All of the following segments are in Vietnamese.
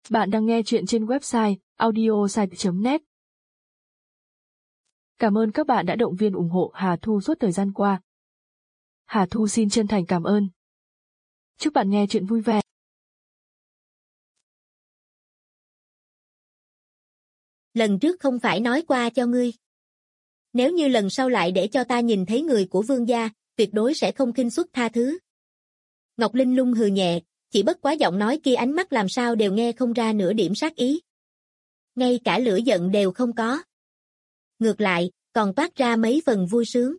Bạn đang nghe chuyện trên website audiosite.net. Cảm ơn các bạn đã động viên ủng hộ Hà Thu suốt thời gian qua. Hà Thu xin chân thành cảm ơn. Chúc bạn nghe chuyện vui vẻ. Lần trước không phải nói qua cho ngươi. Nếu như lần sau lại để cho ta nhìn thấy người của vương gia, tuyệt đối sẽ không khinh suất tha thứ. Ngọc Linh Lung hừ nhẹ, chỉ bất quá giọng nói kia ánh mắt làm sao đều nghe không ra nửa điểm sát ý. Ngay cả lửa giận đều không có. Ngược lại, còn toát ra mấy phần vui sướng.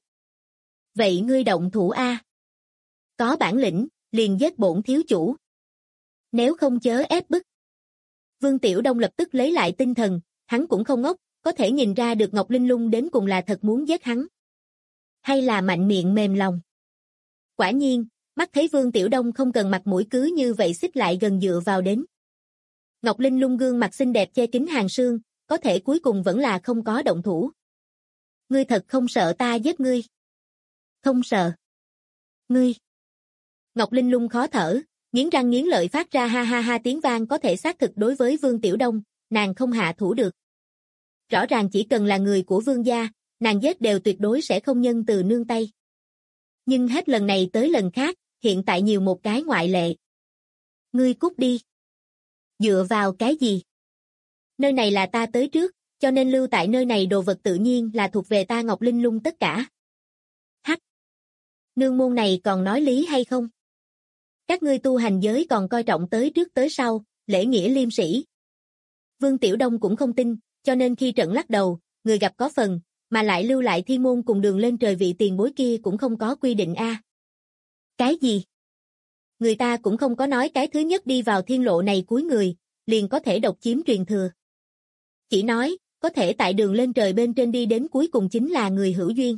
Vậy ngươi động thủ a? Có bản lĩnh, liền giết bổn thiếu chủ. Nếu không chớ ép bức. Vương Tiểu Đông lập tức lấy lại tinh thần, hắn cũng không ngốc, có thể nhìn ra được Ngọc Linh Lung đến cùng là thật muốn giết hắn. Hay là mạnh miệng mềm lòng. Quả nhiên, mắt thấy Vương Tiểu Đông không cần mặt mũi cứ như vậy xích lại gần dựa vào đến. Ngọc Linh Lung gương mặt xinh đẹp che kín hàng sương, có thể cuối cùng vẫn là không có động thủ. Ngươi thật không sợ ta giết ngươi? Không sợ. Ngươi. Ngọc Linh Lung khó thở, nghiến răng nghiến lợi phát ra ha ha ha tiếng vang có thể xác thực đối với Vương Tiểu Đông, nàng không hạ thủ được. Rõ ràng chỉ cần là người của vương gia, nàng giết đều tuyệt đối sẽ không nhân từ nương tay. Nhưng hết lần này tới lần khác, hiện tại nhiều một cái ngoại lệ. Ngươi cút đi. Dựa vào cái gì? Nơi này là ta tới trước, cho nên lưu tại nơi này đồ vật tự nhiên là thuộc về ta Ngọc Linh Lung tất cả. Hắc. Nương môn này còn nói lý hay không? Các ngươi tu hành giới còn coi trọng tới trước tới sau, lễ nghĩa liêm sĩ. Vương Tiểu Đông cũng không tin, cho nên khi trận lắc đầu, người gặp có phần, mà lại lưu lại thiên môn cùng đường lên trời vị tiền bối kia cũng không có quy định a. Cái gì? Người ta cũng không có nói cái thứ nhất đi vào thiên lộ này cuối người, liền có thể độc chiếm truyền thừa. Chỉ nói, có thể tại đường lên trời bên trên đi đến cuối cùng chính là người hữu duyên.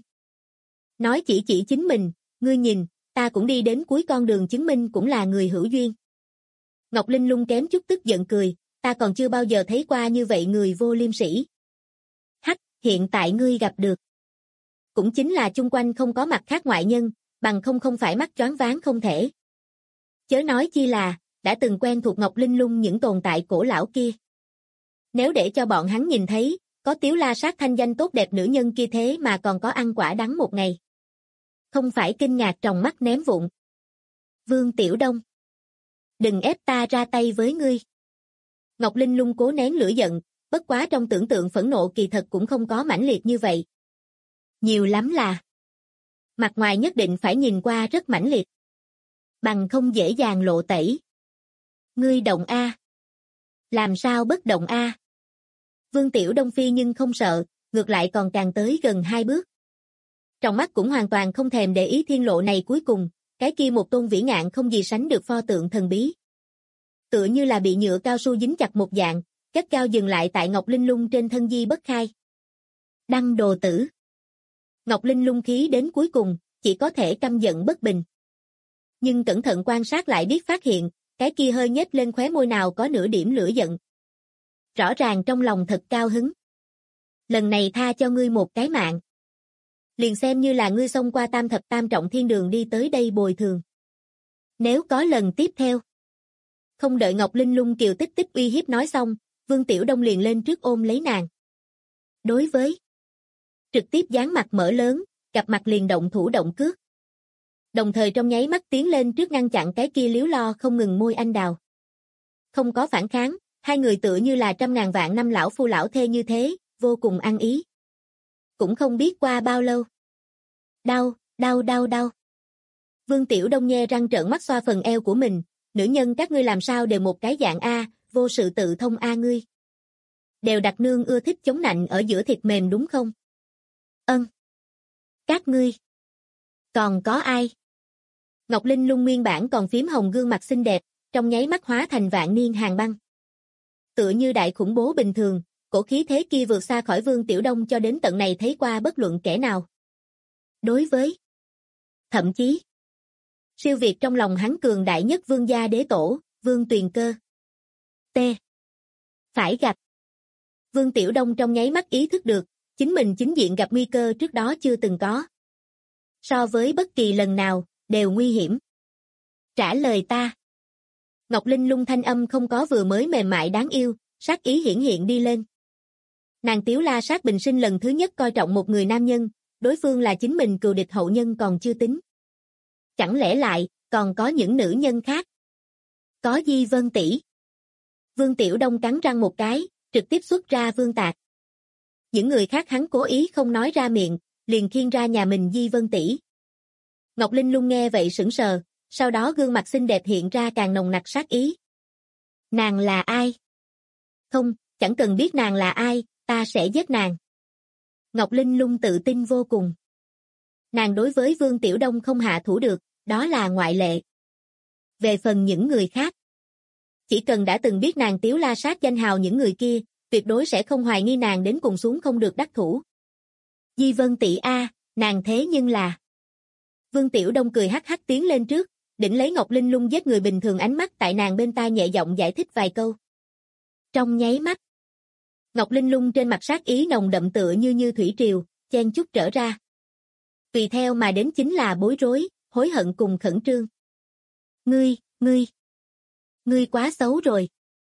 Nói chỉ chính mình, ngươi nhìn, ta cũng đi đến cuối con đường chứng minh cũng là người hữu duyên. Ngọc Linh Lung kém chút tức giận cười, ta còn chưa bao giờ thấy qua như vậy người vô liêm sỉ. Hắc, hiện tại ngươi gặp được. Cũng chính là chung quanh không có mặt khác ngoại nhân, bằng không phải mắt choáng váng không thể. Chớ nói chi là, đã từng quen thuộc Ngọc Linh Lung những tồn tại cổ lão kia. Nếu để cho bọn hắn nhìn thấy, có Tiếu La Sát thanh danh tốt đẹp nữ nhân kia thế mà còn có ăn quả đắng một ngày. Không phải kinh ngạc tròng mắt ném vụn. Vương Tiểu Đông. Đừng ép ta ra tay với ngươi. Ngọc Linh Lung cố nén lửa giận, bất quá trong tưởng tượng phẫn nộ kỳ thật cũng không có mãnh liệt như vậy. Nhiều lắm là. Mặt ngoài nhất định phải nhìn qua rất mãnh liệt. Bằng không dễ dàng lộ tẩy. Ngươi động A. Làm sao bất động A? Vương Tiểu Đông phi nhưng không sợ, ngược lại còn càng tới gần 2 bước. Trong mắt cũng hoàn toàn không thèm để ý thiên lộ này cuối cùng, cái kia một tôn vĩ ngạn không gì sánh được pho tượng thần bí. Tựa như là bị nhựa cao su dính chặt một dạng, gắt gao dừng lại tại Ngọc Linh Lung trên thân di bất khai. Đăng đồ tử. Ngọc Linh Lung khí đến cuối cùng, chỉ có thể căm giận bất bình. Nhưng cẩn thận quan sát lại biết phát hiện, cái kia hơi nhếch lên khóe môi nào có nửa điểm lửa giận. Rõ ràng trong lòng thật cao hứng. Lần này tha cho ngươi một cái mạng. Liền xem như là ngươi xông qua tam thập tam trọng thiên đường đi tới đây bồi thường. Nếu có lần tiếp theo. Không đợi Ngọc Linh Lung kiều tích tích uy hiếp nói xong, Vương Tiểu Đông liền lên trước ôm lấy nàng. Đối với trực tiếp dán mặt mở lớn, gặp mặt liền động thủ động cước. Đồng thời trong nháy mắt tiến lên trước ngăn chặn cái kia liếu lo không ngừng môi anh đào. Không có phản kháng, hai người tựa như là trăm ngàn vạn năm lão phu lão thê như thế, vô cùng ăn ý. Cũng không biết qua bao lâu. Đau, đau đau đau. Vương Tiểu Đông nhe răng trợn mắt xoa phần eo của mình, nữ nhân các ngươi làm sao đều một cái dạng A, vô sự tự thông A ngươi. Đều đặt nương ưa thích chống nạnh ở giữa thịt mềm đúng không? Ân. Các ngươi. Còn có ai? Ngọc Linh Lung nguyên bản còn phím hồng gương mặt xinh đẹp, trong nháy mắt hóa thành vạn niên hàng băng. Tựa như đại khủng bố bình thường, cổ khí thế kia vượt xa khỏi Vương Tiểu Đông cho đến tận này thấy qua bất luận kẻ nào. Đối với. Thậm chí. Siêu việt trong lòng hắn cường đại nhất vương gia đế tổ, Vương Tuyền Cơ. T. Phải gặp. Vương Tiểu Đông trong nháy mắt ý thức được, chính mình chính diện gặp nguy cơ trước đó chưa từng có. So với bất kỳ lần nào, đều nguy hiểm. Trả lời ta. Ngọc Linh Lung thanh âm không có vừa mới mềm mại đáng yêu, sát ý hiển hiện đi lên. Nàng Tiếu La Sát bình sinh lần thứ nhất coi trọng một người nam nhân, đối phương là chính mình cừu địch hậu nhân còn chưa tính. Chẳng lẽ lại, còn có những nữ nhân khác? Có Di Vân tỷ. Vương Tiểu Đông cắn răng một cái, trực tiếp xuất ra vương tạc. Những người khác hắn cố ý không nói ra miệng, liền khiêng ra nhà mình Di Vân tỷ. Ngọc Linh Lung nghe vậy sững sờ, sau đó gương mặt xinh đẹp hiện ra càng nồng nặc sát ý. Nàng là ai? Không, chẳng cần biết nàng là ai, ta sẽ giết nàng. Ngọc Linh Lung tự tin vô cùng. Nàng đối với Vương Tiểu Đông không hạ thủ được, đó là ngoại lệ. Về phần những người khác, chỉ cần đã từng biết nàng Tiếu La Sát danh hào những người kia, tuyệt đối sẽ không hoài nghi nàng đến cùng xuống không được đắc thủ. Di Vân tỷ a, nàng thế nhưng là. Vương Tiểu Đông cười hắc hắc tiến lên trước, đỉnh lấy Ngọc Linh Lung giết người bình thường ánh mắt tại nàng bên tai nhẹ giọng giải thích vài câu. Trong nháy mắt, Ngọc Linh Lung trên mặt sát ý nồng đậm tựa như thủy triều, chen chúc trở ra. Tùy theo mà đến chính là bối rối, hối hận cùng khẩn trương. Ngươi quá xấu rồi.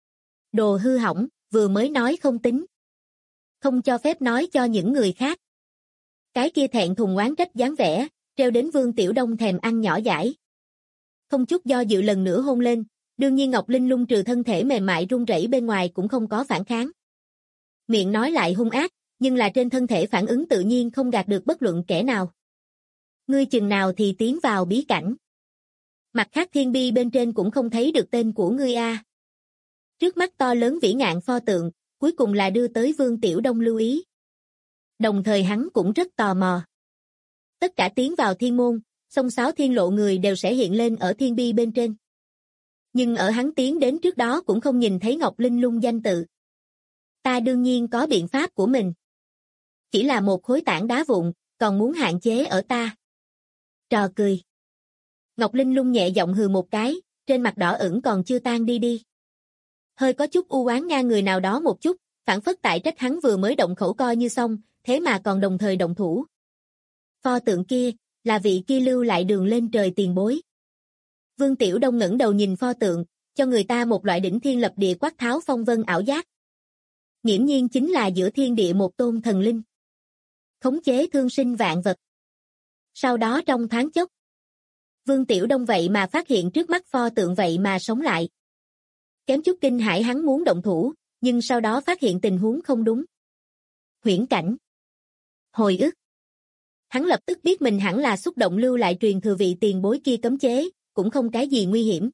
Đồ hư hỏng, vừa mới nói không tính. Không cho phép nói cho những người khác. Cái kia thẹn thùng oán trách dáng vẻ, treo đến Vương Tiểu Đông thèm ăn nhỏ dãi. Không chút do dự lần nữa hôn lên, đương nhiên Ngọc Linh Lung trừ thân thể mềm mại run rẩy bên ngoài cũng không có phản kháng. Miệng nói lại hung ác, nhưng là trên thân thể phản ứng tự nhiên không gạt được bất luận kẻ nào. Ngươi chừng nào thì tiến vào bí cảnh. Mặt khác thiên bi bên trên cũng không thấy được tên của ngươi a. Trước mắt to lớn vĩ ngạn pho tượng, cuối cùng là đưa tới Vương Tiểu Đông lưu ý. Đồng thời hắn cũng rất tò mò. Tất cả tiến vào thiên môn, sông sáo thiên lộ người đều sẽ hiện lên ở thiên bi bên trên. Nhưng ở hắn tiến đến trước đó cũng không nhìn thấy Ngọc Linh Lung danh tự. Ta đương nhiên có biện pháp của mình. Chỉ là một khối tảng đá vụn, còn muốn hạn chế ở ta. Trò cười. Ngọc Linh Lung nhẹ giọng hừ một cái, trên mặt đỏ ửng còn chưa tan đi. Hơi có chút u oán ngang người nào đó một chút, phản phất tại trách hắn vừa mới động khẩu coi như xong, thế mà còn đồng thời động thủ. Pho tượng kia, là vị kia lưu lại đường lên trời tiền bối. Vương Tiểu Đông ngẩng đầu nhìn pho tượng, cho người ta một loại đỉnh thiên lập địa quát tháo phong vân ảo giác. Nghiễm nhiên chính là giữa thiên địa một tôn thần linh. Khống chế thương sinh vạn vật. Sau đó trong thoáng chốc, Vương Tiểu Đông vậy mà phát hiện trước mắt pho tượng vậy mà sống lại. Kém chút kinh hãi hắn muốn động thủ, nhưng sau đó phát hiện tình huống không đúng. Huyễn cảnh. Hồi ức. Hắn lập tức biết mình hẳn là xúc động lưu lại truyền thừa vị tiền bối kia cấm chế, cũng không cái gì nguy hiểm.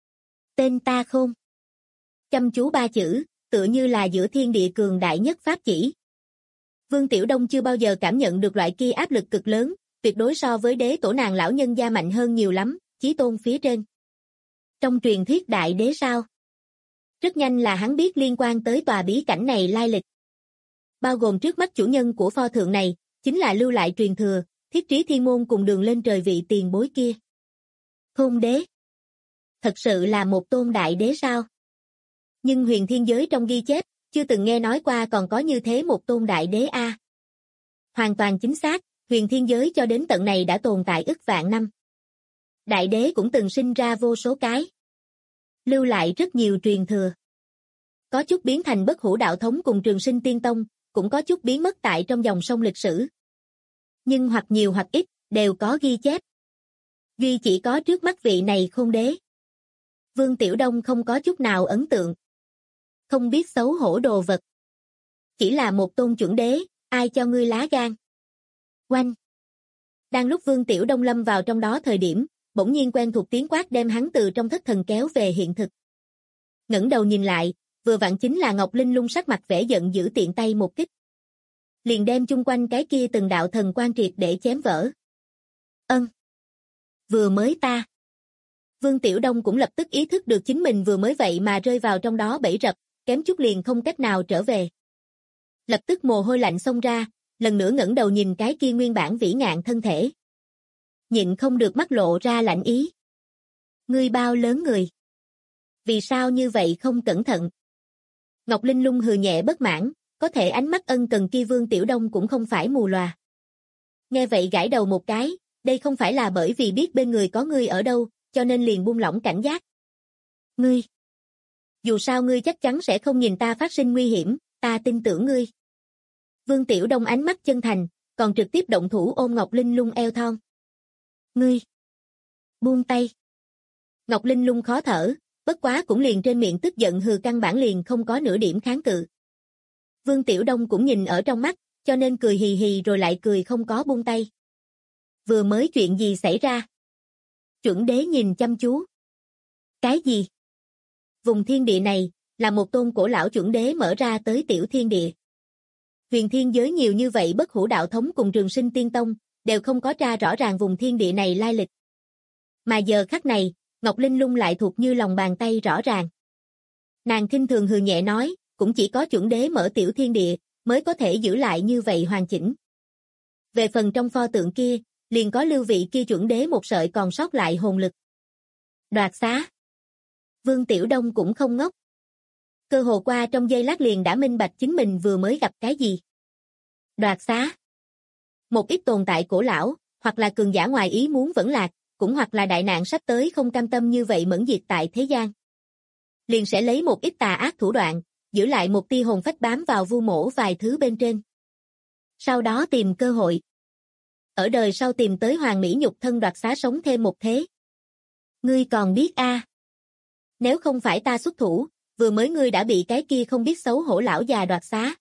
Tên ta Khôn. Chăm chú ba chữ, tựa như là giữa thiên địa cường đại nhất pháp chỉ. Vương Tiểu Đông chưa bao giờ cảm nhận được loại kia áp lực cực lớn, tuyệt đối so với đế tổ nàng lão nhân gia mạnh hơn nhiều lắm, chí tôn phía trên. Trong truyền thuyết đại đế sao? Rất nhanh là hắn biết liên quan tới tòa bí cảnh này lai lịch. Bao gồm trước mắt chủ nhân của pho tượng này, chính là lưu lại truyền thừa, thiết trí thiên môn cùng đường lên trời vị tiền bối kia. Khôn đế. Thật sự là một tôn đại đế sao? Nhưng huyền thiên giới trong ghi chép, chưa từng nghe nói qua còn có như thế một tôn đại đế a. Hoàn toàn chính xác, huyền thiên giới cho đến tận này đã tồn tại ức vạn năm. Đại đế cũng từng sinh ra vô số cái. Lưu lại rất nhiều truyền thừa. Có chút biến thành bất hủ đạo thống cùng trường sinh tiên tông, cũng có chút biến mất tại trong dòng sông lịch sử. Nhưng hoặc nhiều hoặc ít, đều có ghi chép. Duy chỉ có trước mắt vị này Khôn đế. Vương Tiểu Đông không có chút nào ấn tượng. Không biết xấu hổ đồ vật. Chỉ là một tôn chuẩn đế, ai cho ngươi lá gan. Oanh. Đang lúc Vương Tiểu Đông lâm vào trong đó thời điểm, bỗng nhiên quen thuộc tiếng quát đem hắn từ trong thất thần kéo về hiện thực. Ngẩng đầu nhìn lại, vừa vặn chính là Ngọc Linh Lung sắc mặt vẻ giận dữ tiện tay một kích. Liền đem chung quanh cái kia từng đạo thần quan triệt để chém vỡ. Ân. Vừa mới ta. Vương Tiểu Đông cũng lập tức ý thức được chính mình vừa mới vậy mà rơi vào trong đó bẫy rập, kém chút liền không cách nào trở về. Lập tức mồ hôi lạnh xông ra, lần nữa ngẩng đầu nhìn cái kia nguyên bản vĩ ngạn thân thể. Nhịn không được mắt lộ ra lạnh ý. Ngươi bao lớn người? Vì sao như vậy không cẩn thận? Ngọc Linh Lung hừ nhẹ bất mãn, có thể ánh mắt ân cần kia Vương Tiểu Đông cũng không phải mù lòa. Nghe vậy gãi đầu một cái, đây không phải là bởi vì biết bên người có ngươi ở đâu, cho nên liền buông lỏng cảnh giác. Ngươi. Dù sao ngươi chắc chắn sẽ không nhìn ta phát sinh nguy hiểm, ta tin tưởng ngươi. Vương Tiểu Đông ánh mắt chân thành, còn trực tiếp động thủ ôm Ngọc Linh Lung eo thon. Ngươi. Buông tay. Ngọc Linh Lung khó thở, bất quá cũng liền trên miệng tức giận hừ, căn bản liền không có nửa điểm kháng cự. Vương Tiểu Đông cũng nhìn ở trong mắt, cho nên cười hì hì rồi lại cười không có buông tay. Vừa mới chuyện gì xảy ra? Chuẩn đế nhìn chăm chú. Cái gì? Vùng thiên địa này, là một tôn cổ lão chuẩn đế mở ra tới tiểu thiên địa. Huyền thiên giới nhiều như vậy bất hủ đạo thống cùng Trường Sinh Tiên Tông, đều không có tra rõ ràng vùng thiên địa này lai lịch. Mà giờ khắc này, Ngọc Linh Lung lại thuộc như lòng bàn tay rõ ràng. Nàng khinh thường hừ nhẹ nói, cũng chỉ có chuẩn đế mở tiểu thiên địa, mới có thể giữ lại như vậy hoàn chỉnh. Về phần trong pho tượng kia, liền có lưu vị kia chuẩn đế một sợi còn sót lại hồn lực. Đoạt xá. Vương Tiểu Đông cũng không ngốc. Cơ hồ qua trong giây lát liền đã minh bạch chính mình vừa mới gặp cái gì. Đoạt xá. Một ít tồn tại cổ lão, hoặc là cường giả ngoài ý muốn vẫn lạc, cũng hoặc là đại nạn sắp tới không cam tâm như vậy mẫn diệt tại thế gian. Liền sẽ lấy một ít tà ác thủ đoạn, giữ lại một tia hồn phách bám vào vu mổ vài thứ bên trên. Sau đó tìm cơ hội. Ở đời sau tìm tới hoàng mỹ nhục thân đoạt xá sống thêm một thế. Ngươi còn biết a? Nếu không phải ta xuất thủ, vừa mới ngươi đã bị cái kia không biết xấu hổ lão già đoạt xá.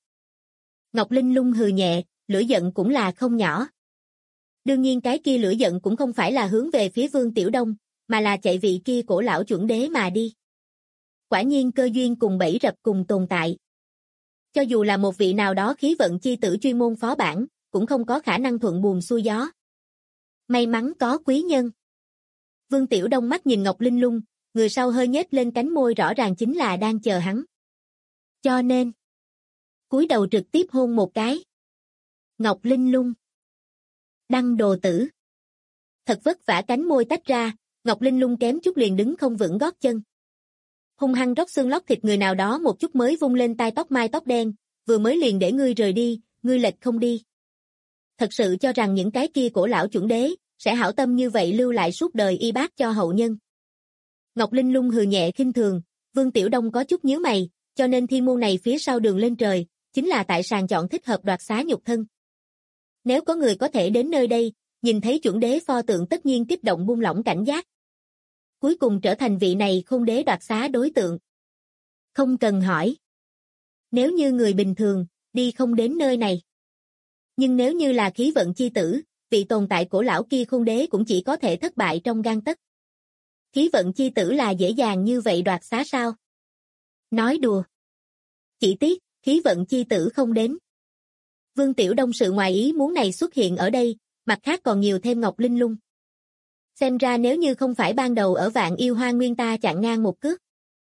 Ngọc Linh Lung hừ nhẹ, lửa giận cũng là không nhỏ. Đương nhiên cái kia lửa giận cũng không phải là hướng về phía Vương Tiểu Đông, mà là chạy vị kia cổ lão chuẩn đế mà đi. Quả nhiên cơ duyên cùng bẫy rập cùng tồn tại. Cho dù là một vị nào đó khí vận chi tử chuyên môn phó bản, cũng không có khả năng thuận buồm xuôi gió. May mắn có quý nhân. Vương Tiểu Đông mắt nhìn Ngọc Linh Lung, người sau hơi nhếch lên cánh môi rõ ràng chính là đang chờ hắn. Cho nên, cúi đầu trực tiếp hôn một cái. Ngọc Linh Lung. Đăng đồ tử. Thật vất vả cánh môi tách ra, Ngọc Linh Lung kém chút liền đứng không vững gót chân. Hung hăng róc xương lóc thịt người nào đó một chút mới vung lên tai tóc mai tóc đen, vừa mới liền để ngươi rời đi, ngươi lệch không đi. Thật sự cho rằng những cái kia cổ lão chuẩn đế, sẽ hảo tâm như vậy lưu lại suốt đời y bác cho hậu nhân. Ngọc Linh Lung hừ nhẹ khinh thường, Vương Tiểu Đông có chút nhíu mày, cho nên thiên môn này phía sau đường lên trời, chính là tại sàng chọn thích hợp đoạt xá nhục thân. Nếu có người có thể đến nơi đây, nhìn thấy chuẩn đế pho tượng tất nhiên kích động buông lỏng cảnh giác. Cuối cùng trở thành vị này khôn đế đoạt xá đối tượng. Không cần hỏi. Nếu như người bình thường, đi không đến nơi này. Nhưng nếu như là khí vận chi tử, vị tồn tại cổ lão kia khôn đế cũng chỉ có thể thất bại trong gang tấc. Khí vận chi tử là dễ dàng như vậy đoạt xá sao? Nói đùa. Chỉ tiếc, khí vận chi tử không đến. Vương Tiểu Đông sự ngoài ý muốn này xuất hiện ở đây, mặt khác còn nhiều thêm Ngọc Linh Lung. Xem ra nếu như không phải ban đầu ở Vạn Yêu Hoa Nguyên ta chặn ngang một cước.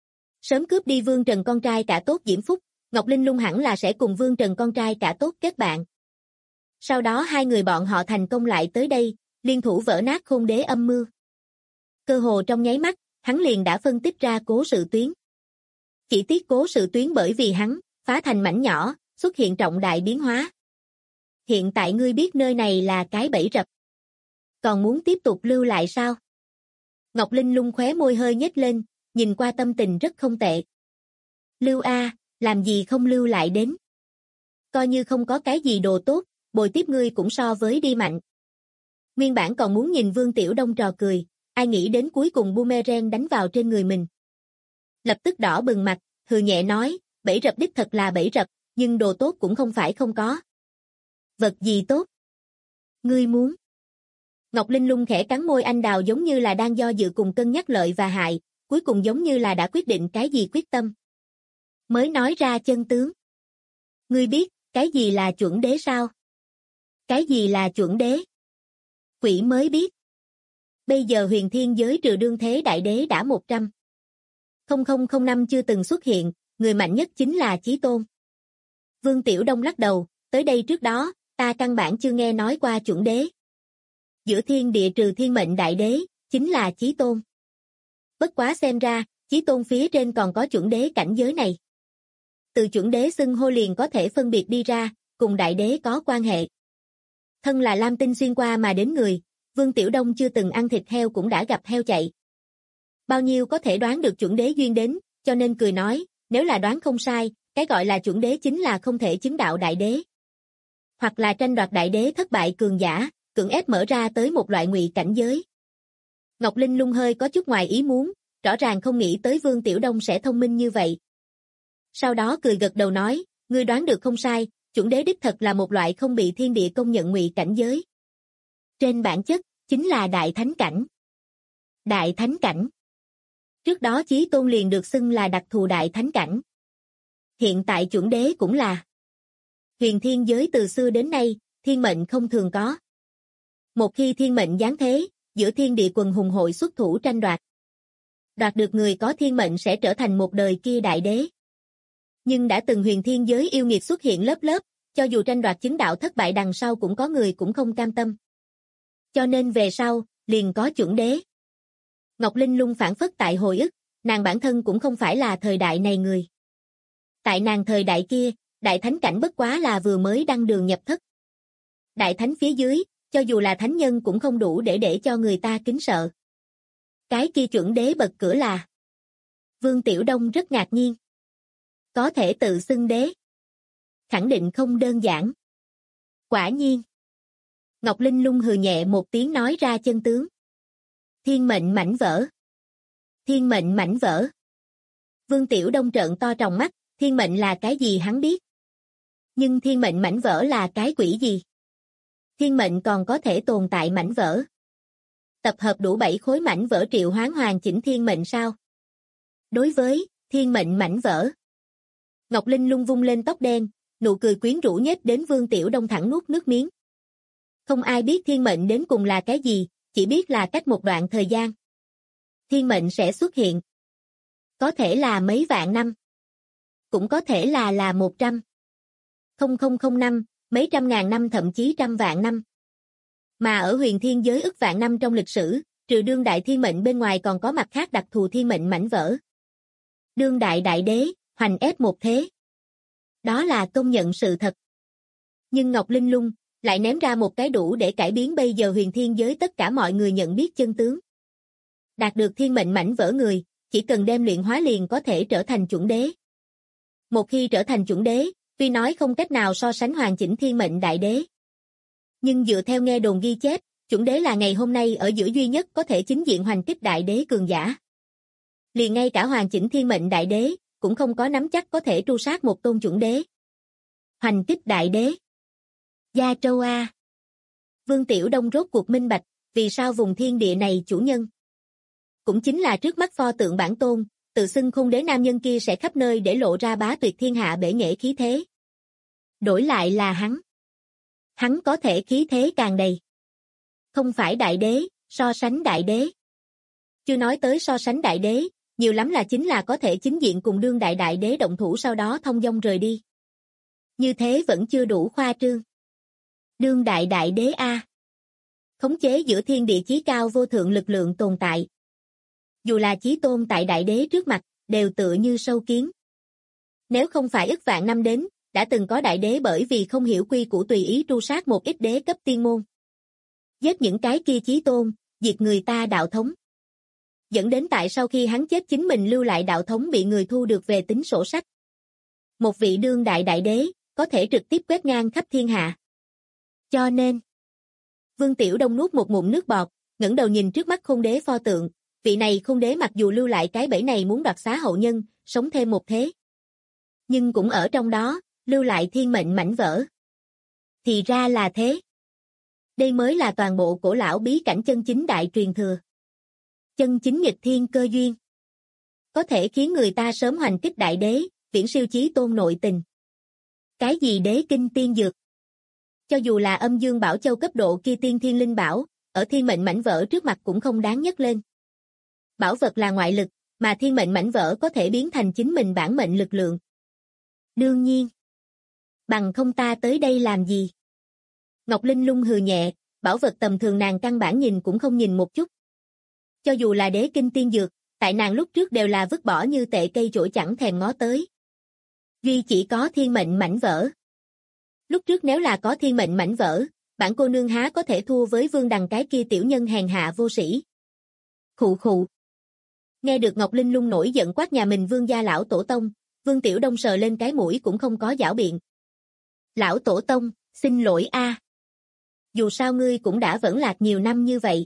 Sớm cướp đi Vương Trần con trai cả tốt Diễm Phúc, Ngọc Linh Lung hẳn là sẽ cùng Vương Trần con trai cả tốt kết bạn. Sau đó hai người bọn họ thành công lại tới đây, liên thủ vỡ nát khôn đế âm mưu. Cơ hồ trong nháy mắt, hắn liền đã phân tích ra cố sự tuyến. Chỉ tiếc cố sự tuyến bởi vì hắn, phá thành mảnh nhỏ, xuất hiện trọng đại biến hóa. Hiện tại ngươi biết nơi này là cái bẫy rập. Còn muốn tiếp tục lưu lại sao? Ngọc Linh Lung khóe môi hơi nhếch lên, nhìn qua tâm tình rất không tệ. Lưu a, làm gì không lưu lại đến? Coi như không có cái gì đồ tốt, bồi tiếp ngươi cũng so với đi mạnh. Nguyên bản còn muốn nhìn Vương Tiểu Đông trò cười, ai nghĩ đến cuối cùng boomerang đánh vào trên người mình. Lập tức đỏ bừng mặt, hừ nhẹ nói, bẫy rập đích thật là bẫy rập, nhưng đồ tốt cũng không phải không có. Vật gì tốt? Ngươi muốn? Ngọc Linh Lung khẽ cắn môi anh đào giống như là đang do dự cùng cân nhắc lợi và hại, cuối cùng giống như là đã quyết định cái gì quyết tâm. Mới nói ra chân tướng. Ngươi biết, cái gì là chuẩn đế sao? Cái gì là chuẩn đế? Quỷ mới biết. Bây giờ huyền thiên giới trừ đương thế đại đế đã 100.000 năm chưa từng xuất hiện, người mạnh nhất chính là Chí Tôn. Vương Tiểu Đông lắc đầu, tới đây trước đó, ta căn bản chưa nghe nói qua chuẩn đế. Giữa thiên địa trừ thiên mệnh đại đế, chính là Chí Tôn. Bất quá xem ra, Chí Tôn phía trên còn có chuẩn đế cảnh giới này. Từ chuẩn đế xưng hô liền có thể phân biệt đi ra, cùng đại đế có quan hệ. Thân là Lam Tinh xuyên qua mà đến người, Vương Tiểu Đông chưa từng ăn thịt heo cũng đã gặp heo chạy. bao nhiêu có thể đoán được chuẩn đế duyên đến, cho nên cười nói, nếu là đoán không sai, cái gọi là chuẩn đế chính là không thể chứng đạo đại đế. Hoặc là tranh đoạt đại đế thất bại cường giả, cưỡng ép mở ra tới một loại ngụy cảnh giới. Ngọc Linh Lung hơi có chút ngoài ý muốn, rõ ràng không nghĩ tới Vương Tiểu Đông sẽ thông minh như vậy. Sau đó cười gật đầu nói, ngươi đoán được không sai, chuẩn đế đích thật là một loại không bị thiên địa công nhận ngụy cảnh giới. Trên bản chất, chính là đại thánh cảnh. Đại thánh cảnh. Trước đó Chí Tôn liền được xưng là đặc thù đại thánh cảnh. Hiện tại chuẩn đế cũng là. Huyền thiên giới từ xưa đến nay, thiên mệnh không thường có. Một khi thiên mệnh giáng thế, giữa thiên địa quần hùng hội xuất thủ tranh đoạt. Đoạt được người có thiên mệnh sẽ trở thành một đời kia đại đế. Nhưng đã từng huyền thiên giới yêu nghiệt xuất hiện lớp lớp, cho dù tranh đoạt chứng đạo thất bại đằng sau cũng có người cũng không cam tâm. Cho nên về sau, liền có chuẩn đế. Ngọc Linh Lung phản phất tại hồi ức, nàng bản thân cũng không phải là thời đại này người. Tại nàng thời đại kia, đại thánh cảnh bất quá là vừa mới đăng đường nhập thất. Đại thánh phía dưới, cho dù là thánh nhân cũng không đủ để cho người ta kính sợ. Cái kia chuẩn đế bật cửa là. Vương Tiểu Đông rất ngạc nhiên. Có thể tự xưng đế. Khẳng định không đơn giản. Quả nhiên. Ngọc Linh Lung hừ nhẹ một tiếng nói ra chân tướng. Thiên mệnh mảnh vỡ. Thiên mệnh mảnh vỡ. Vương Tiểu Đông trợn to tròng mắt, thiên mệnh là cái gì hắn biết. Nhưng thiên mệnh mảnh vỡ là cái quỷ gì? Thiên mệnh còn có thể tồn tại mảnh vỡ. Tập hợp đủ 7 khối mảnh vỡ triệu hoán hoàn chỉnh thiên mệnh sao? Đối với thiên mệnh mảnh vỡ. Ngọc Linh Lung vung lên tóc đen, nụ cười quyến rũ nhếch đến Vương Tiểu Đông thẳng nuốt nước miếng. Không ai biết thiên mệnh đến cùng là cái gì, chỉ biết là cách một đoạn thời gian. Thiên mệnh sẽ xuất hiện. Có thể là mấy vạn năm. Cũng có thể là 100. 0005 năm, mấy trăm ngàn năm thậm chí trăm vạn năm. Mà ở huyền thiên giới ức vạn năm trong lịch sử, trừ đương đại thiên mệnh bên ngoài còn có mặt khác đặc thù thiên mệnh mảnh vỡ. Đương đại đại đế, hoành ép một thế. Đó là công nhận sự thật. Nhưng Ngọc Linh Lung lại ném ra một cái đủ để cải biến bây giờ huyền thiên giới tất cả mọi người nhận biết chân tướng. Đạt được thiên mệnh mảnh vỡ người, chỉ cần đem luyện hóa liền có thể trở thành chuẩn đế. Một khi trở thành chuẩn đế, tuy nói không cách nào so sánh hoàn chỉnh thiên mệnh đại đế. Nhưng dựa theo nghe đồn ghi chép, chuẩn đế là ngày hôm nay ở giữa duy nhất có thể chính diện hoành kích đại đế cường giả. Liền ngay cả hoàn chỉnh thiên mệnh đại đế, cũng không có nắm chắc có thể tru sát một tôn chuẩn đế. Hoành kích đại đế. Gia Trâu A. Vương Tiểu Đông rốt cuộc minh bạch, vì sao vùng thiên địa này chủ nhân. Cũng chính là trước mắt pho tượng bản tôn, tự xưng khôn đế nam nhân kia sẽ khắp nơi để lộ ra bá tuyệt thiên hạ bể nghệ khí thế. Đổi lại là hắn. Hắn có thể khí thế càng đầy. Không phải đại đế, so sánh đại đế. Chưa nói tới so sánh đại đế, nhiều lắm là chính là có thể chính diện cùng đương đại đại đế động thủ sau đó thông dong rời đi. Như thế vẫn chưa đủ khoa trương. Đương đại đại đế A. Khống chế giữa thiên địa chí cao vô thượng lực lượng tồn tại. Dù là chí tôn tại đại đế trước mặt, đều tựa như sâu kiến. Nếu không phải ức vạn năm đến, đã từng có đại đế bởi vì không hiểu quy củ tùy ý tru sát một ít đế cấp tiên môn. Giết những cái kia chí tôn, diệt người ta đạo thống. Dẫn đến tại sau khi hắn chết chính mình lưu lại đạo thống bị người thu được về tính sổ sách. Một vị đương đại đại đế, có thể trực tiếp quét ngang khắp thiên hạ. Cho nên, Vương Tiểu Đông nuốt một ngụm nước bọt, ngẩng đầu nhìn trước mắt khôn đế pho tượng, vị này khôn đế mặc dù lưu lại cái bẫy này muốn đoạt xá hậu nhân, sống thêm một thế. Nhưng cũng ở trong đó, lưu lại thiên mệnh mảnh vỡ. Thì ra là thế. Đây mới là toàn bộ cổ lão bí cảnh chân chính đại truyền thừa. Chân chính nghịch thiên cơ duyên. Có thể khiến người ta sớm hoành kích đại đế, viễn siêu chí tôn nội tình. Cái gì đế kinh tiên dược? Cho dù là âm dương bảo châu cấp độ kia tiên thiên linh bảo, ở thiên mệnh mảnh vỡ trước mặt cũng không đáng nhắc lên. Bảo vật là ngoại lực, mà thiên mệnh mảnh vỡ có thể biến thành chính mình bản mệnh lực lượng. Đương nhiên. Bằng không ta tới đây làm gì? Ngọc Linh Lung hừ nhẹ, bảo vật tầm thường nàng căn bản nhìn cũng không nhìn một chút. Cho dù là đế kinh tiên dược, tại nàng lúc trước đều là vứt bỏ như tệ cây chổi chẳng thèm ngó tới. Duy chỉ có thiên mệnh mảnh vỡ. Lúc trước nếu là có thiên mệnh mảnh vỡ, bản cô nương há có thể thua với Vương Đằng cái kia tiểu nhân hèn hạ vô sĩ. Khụ khụ. Nghe được Ngọc Linh Lung nổi giận quát nhà mình Vương gia lão tổ tông, Vương Tiểu Đông sờ lên cái mũi cũng không có giảo biện. Lão tổ tông, xin lỗi a. Dù sao ngươi cũng đã vẫn lạc nhiều năm như vậy.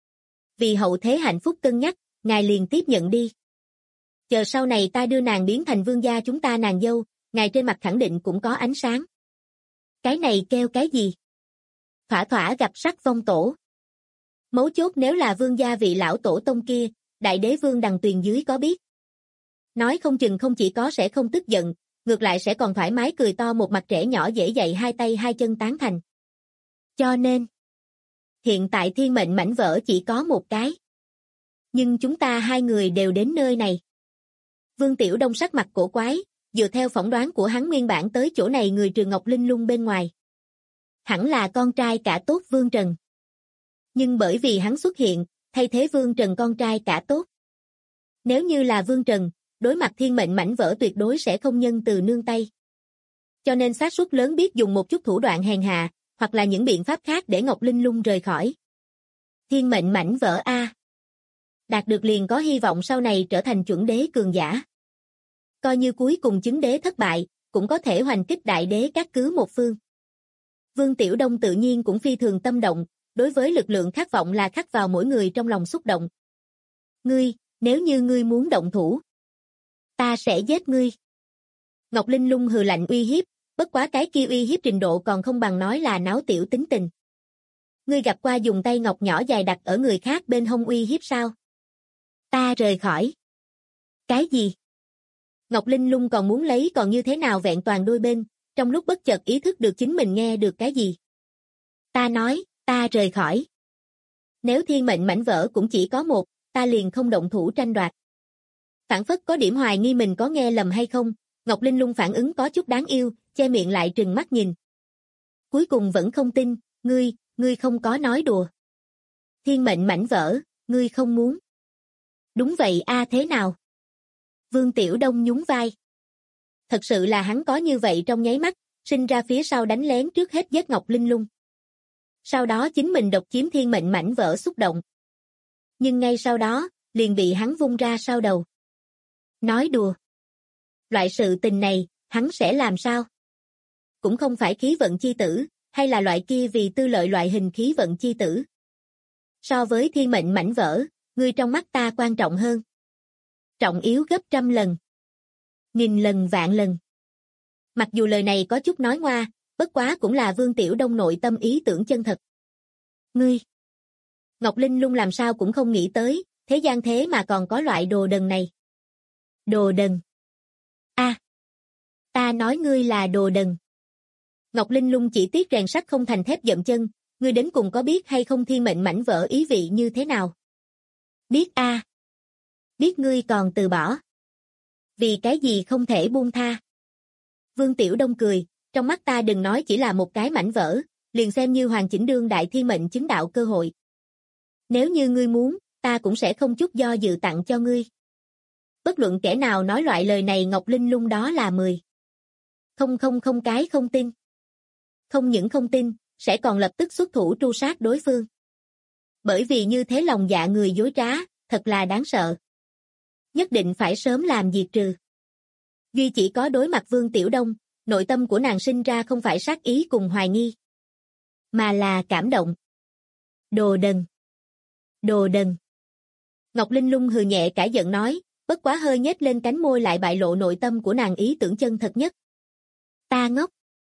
Vì hậu thế hạnh phúc cân nhắc, ngài liền tiếp nhận đi. Chờ sau này ta đưa nàng biến thành vương gia chúng ta nàng dâu, ngài trên mặt khẳng định cũng có ánh sáng. Cái này kêu cái gì? Thỏa thỏa gặp sắc vong tổ. Mấu chốt nếu là vương gia vị lão tổ tông kia, đại đế vương Đằng Tuyền dưới có biết. Nói không chừng không chỉ có sẽ không tức giận, ngược lại sẽ còn thoải mái cười to một mặt trẻ nhỏ dễ dậy hai tay hai chân tán thành. Cho nên, hiện tại thiên mệnh mảnh vỡ chỉ có một cái. Nhưng chúng ta hai người đều đến nơi này. Vương Tiểu Đông sắc mặt cổ quái, dựa theo phỏng đoán của hắn nguyên bản tới chỗ này người trừ Ngọc Linh Lung bên ngoài. Hẳn là con trai cả tốt Vương Trần. Nhưng bởi vì hắn xuất hiện, thay thế Vương Trần con trai cả tốt. Nếu như là Vương Trần, đối mặt thiên mệnh mảnh vỡ tuyệt đối sẽ không nhân từ nương tay. Cho nên xác suất lớn biết dùng một chút thủ đoạn hèn hạ, hoặc là những biện pháp khác để Ngọc Linh Lung rời khỏi. Thiên mệnh mảnh vỡ a. Đạt được liền có hy vọng sau này trở thành chuẩn đế cường giả. Coi như cuối cùng chứng đế thất bại, cũng có thể hoành kích đại đế các cứ một phương. Vương Tiểu Đông tự nhiên cũng phi thường tâm động, đối với lực lượng khát vọng là khắc vào mỗi người trong lòng xúc động. Ngươi, nếu như ngươi muốn động thủ, ta sẽ giết ngươi. Ngọc Linh Lung hừ lạnh uy hiếp, bất quá cái kia uy hiếp trình độ còn không bằng nói là náo tiểu tính tình. Ngươi gặp qua dùng tay ngọc nhỏ dài đặt ở người khác bên hông uy hiếp sao? Ta rời khỏi. Cái gì? Ngọc Linh Lung còn muốn lấy còn như thế nào vẹn toàn đôi bên, trong lúc bất chợt ý thức được chính mình nghe được cái gì. Ta nói, ta rời khỏi. Nếu thiên mệnh mảnh vỡ cũng chỉ có một, ta liền không động thủ tranh đoạt. Phản phất có điểm hoài nghi mình có nghe lầm hay không, Ngọc Linh Lung phản ứng có chút đáng yêu, che miệng lại trừng mắt nhìn. Cuối cùng vẫn không tin, ngươi không có nói đùa. Thiên mệnh mảnh vỡ, ngươi không muốn. Đúng vậy a thế nào? Vương Tiểu Đông nhún vai. Thật sự là hắn có như vậy trong nháy mắt, sinh ra phía sau đánh lén trước hết giết Ngọc Linh Lung. Sau đó chính mình độc chiếm thiên mệnh mảnh vỡ xúc động. Nhưng ngay sau đó, liền bị hắn vung ra sau đầu. Nói đùa. Loại sự tình này, hắn sẽ làm sao? Cũng không phải khí vận chi tử, hay là loại kia vì tư lợi loại hình khí vận chi tử. So với thiên mệnh mảnh vỡ, ngươi trong mắt ta quan trọng hơn. Trọng yếu gấp 100 lần. 1000 lần vạn lần. Mặc dù lời này có chút nói ngoa, bất quá cũng là Vương Tiểu Đông nội tâm ý tưởng chân thật. Ngươi. Ngọc Linh Lung làm sao cũng không nghĩ tới, thế gian thế mà còn có loại đồ đần này. Đồ đần. A. Ta nói ngươi là đồ đần. Ngọc Linh Lung chỉ tiếc rèn sắt không thành thép dậm chân, ngươi đến cùng có biết hay không thiên mệnh mảnh vỡ ý vị như thế nào? Biết a. Biết ngươi còn từ bỏ. Vì cái gì không thể buông tha? Vương Tiểu Đông cười, trong mắt ta đừng nói chỉ là một cái mảnh vỡ, liền xem như hoàn chỉnh đương đại thiên mệnh chứng đạo cơ hội. Nếu như ngươi muốn, ta cũng sẽ không chút do dự tặng cho ngươi. Bất luận kẻ nào nói loại lời này Ngọc Linh Lung đó là 10. Không cái không tin. Không những không tin, sẽ còn lập tức xuất thủ tru sát đối phương. Bởi vì như thế lòng dạ người dối trá, thật là đáng sợ. Nhất định phải sớm làm diệt trừ. Duy chỉ có đối mặt Vương Tiểu Đông, nội tâm của nàng sinh ra không phải sát ý cùng hoài nghi, mà là cảm động. Đồ đần. Đồ đần. Ngọc Linh Lung hừ nhẹ cả giận nói, bất quá hơi nhếch lên cánh môi lại bại lộ nội tâm của nàng ý tưởng chân thật nhất. Ta ngốc.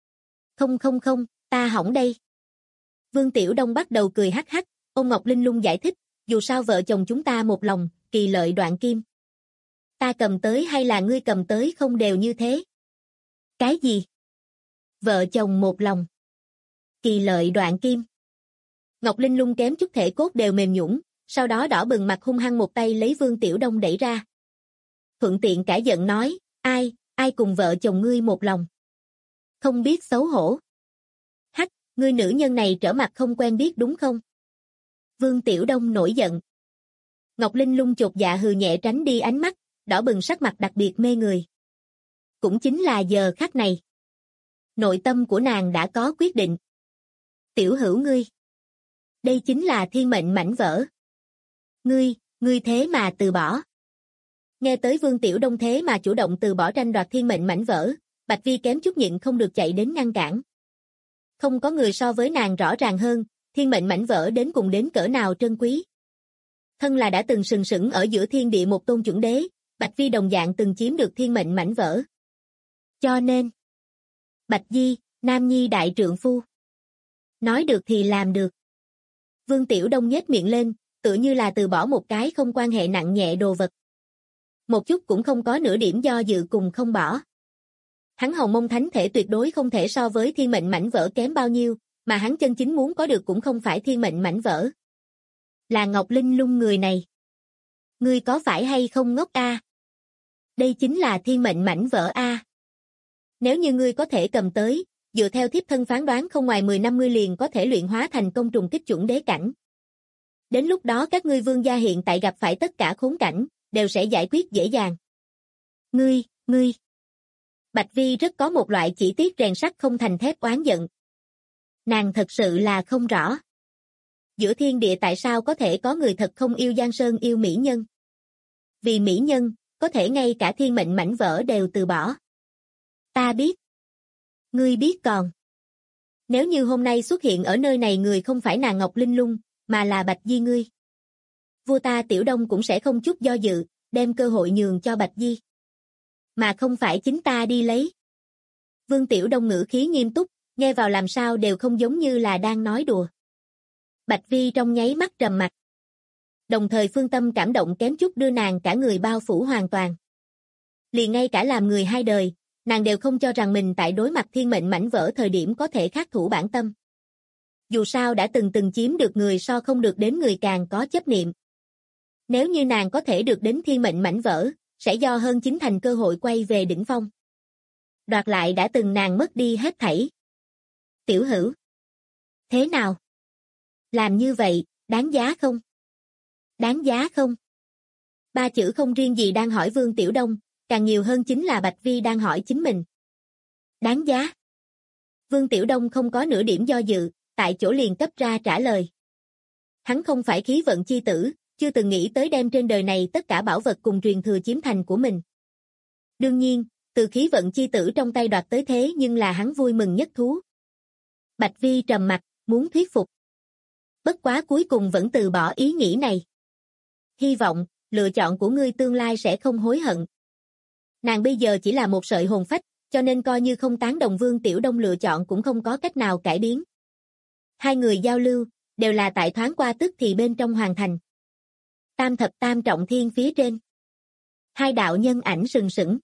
Không, ta hỏng đây. Vương Tiểu Đông bắt đầu cười hắc hắc, ôm Ngọc Linh Lung giải thích, dù sao vợ chồng chúng ta một lòng, kỳ lợi đoạn kim. Ta cầm tới hay là ngươi cầm tới không đều như thế. Cái gì? Vợ chồng một lòng. Kỳ lợi đoạn kim. Ngọc Linh Lung kém chút thể cốt đều mềm nhũn, sau đó đỏ bừng mặt hung hăng một tay lấy Vương Tiểu Đông đẩy ra. Thuận tiện cả giận nói, ai cùng vợ chồng ngươi một lòng. Không biết xấu hổ. Hắc, ngươi nữ nhân này trở mặt không quen biết đúng không? Vương Tiểu Đông nổi giận. Ngọc Linh Lung chột dạ hừ nhẹ tránh đi ánh mắt, đỏ bừng sắc mặt đặc biệt mê người. Cũng chính là giờ khắc này. Nội tâm của nàng đã có quyết định. Tiểu hữu ngươi. Đây chính là thiên mệnh mảnh vỡ. Ngươi thế mà từ bỏ. Nghe tới Vương Tiểu Đông thế mà chủ động từ bỏ tranh đoạt thiên mệnh mảnh vỡ, Bạch Vi kém chút nhịn không được chạy đến ngăn cản. Không có người so với nàng rõ ràng hơn, thiên mệnh mảnh vỡ đến cùng đến cỡ nào trân quý. Thân là đã từng sừng sững ở giữa thiên địa một tôn chuẩn đế, Bạch Vi đồng dạng từng chiếm được thiên mệnh mảnh vỡ. Cho nên, Bạch Di, Nam Nhi đại trượng phu. Nói được thì làm được. Vương Tiểu Đông nhếch miệng lên, tựa như là từ bỏ một cái không quan hệ nặng nhẹ đồ vật. Một chút cũng không có nửa điểm do dự cùng không bỏ. Hắn hồng mông thánh thể tuyệt đối không thể so với thiên mệnh mảnh vỡ kém bao nhiêu, mà hắn chân chính muốn có được cũng không phải thiên mệnh mảnh vỡ. Là Ngọc Linh Lung người này. Ngươi có phải hay không ngốc a? Đây chính là thiên mệnh mảnh vỡ a. Nếu như ngươi có thể cầm tới, dựa theo thiếp thân phán đoán không ngoài 10 năm ngươi liền có thể luyện hóa thành công trùng kích chuẩn đế cảnh. Đến lúc đó các ngươi vương gia hiện tại gặp phải tất cả khốn cảnh, đều sẽ giải quyết dễ dàng. Ngươi. Bạch Vi rất có một loại chỉ tiếc rèn sắt không thành thép oán giận. Nàng thật sự là không rõ. Giữa thiên địa tại sao có thể có người thật không yêu Giang Sơn yêu mỹ nhân? Vì mỹ nhân, có thể ngay cả thiên mệnh mảnh vỡ đều từ bỏ. Ta biết. Ngươi biết còn. Nếu như hôm nay xuất hiện ở nơi này người không phải nàng Ngọc Linh Lung, mà là Bạch Di ngươi. Vua ta Tiểu Đông cũng sẽ không chút do dự, đem cơ hội nhường cho Bạch Di. Mà không phải chính ta đi lấy. Vương Tiểu Đông ngữ khí nghiêm túc, nghe vào làm sao đều không giống như là đang nói đùa. Bạch Vi trong nháy mắt trầm mặt. Đồng thời phương tâm cảm động kém chút đưa nàng cả người bao phủ hoàn toàn. Liền ngay cả làm người hai đời, nàng đều không cho rằng mình tại đối mặt thiên mệnh mảnh vỡ thời điểm có thể khắc thủ bản tâm. Dù sao đã từng chiếm được người so không được đến người càng có chấp niệm. Nếu như nàng có thể được đến thiên mệnh mảnh vỡ, sẽ do hơn chính thành cơ hội quay về đỉnh phong. Đoạt lại đã từng nàng mất đi hết thảy. Tiểu Hữu. Thế nào? Làm như vậy, đáng giá không? Đáng giá không? Ba chữ không riêng gì đang hỏi Vương Tiểu Đông, càng nhiều hơn chính là Bạch Vi đang hỏi chính mình. Đáng giá. Vương Tiểu Đông không có nửa điểm do dự, tại chỗ liền cấp ra trả lời. Hắn không phải khí vận chi tử, chưa từng nghĩ tới đem trên đời này tất cả bảo vật cùng truyền thừa chiếm thành của mình. Đương nhiên, từ khí vận chi tử trong tay đoạt tới thế nhưng là hắn vui mừng nhất thú. Bạch Vi trầm mặt, muốn thuyết phục. Bất quá cuối cùng vẫn từ bỏ ý nghĩ này. Hy vọng, lựa chọn của ngươi tương lai sẽ không hối hận. Nàng bây giờ chỉ là một sợi hồn phách, cho nên coi như không tán đồng Vương Tiểu Đông lựa chọn cũng không có cách nào cải biến. Hai người giao lưu, đều là tại thoáng qua tức thì bên trong hoàn thành. Tam thập tam trọng thiên phía trên. Hai đạo nhân ảnh sừng sững.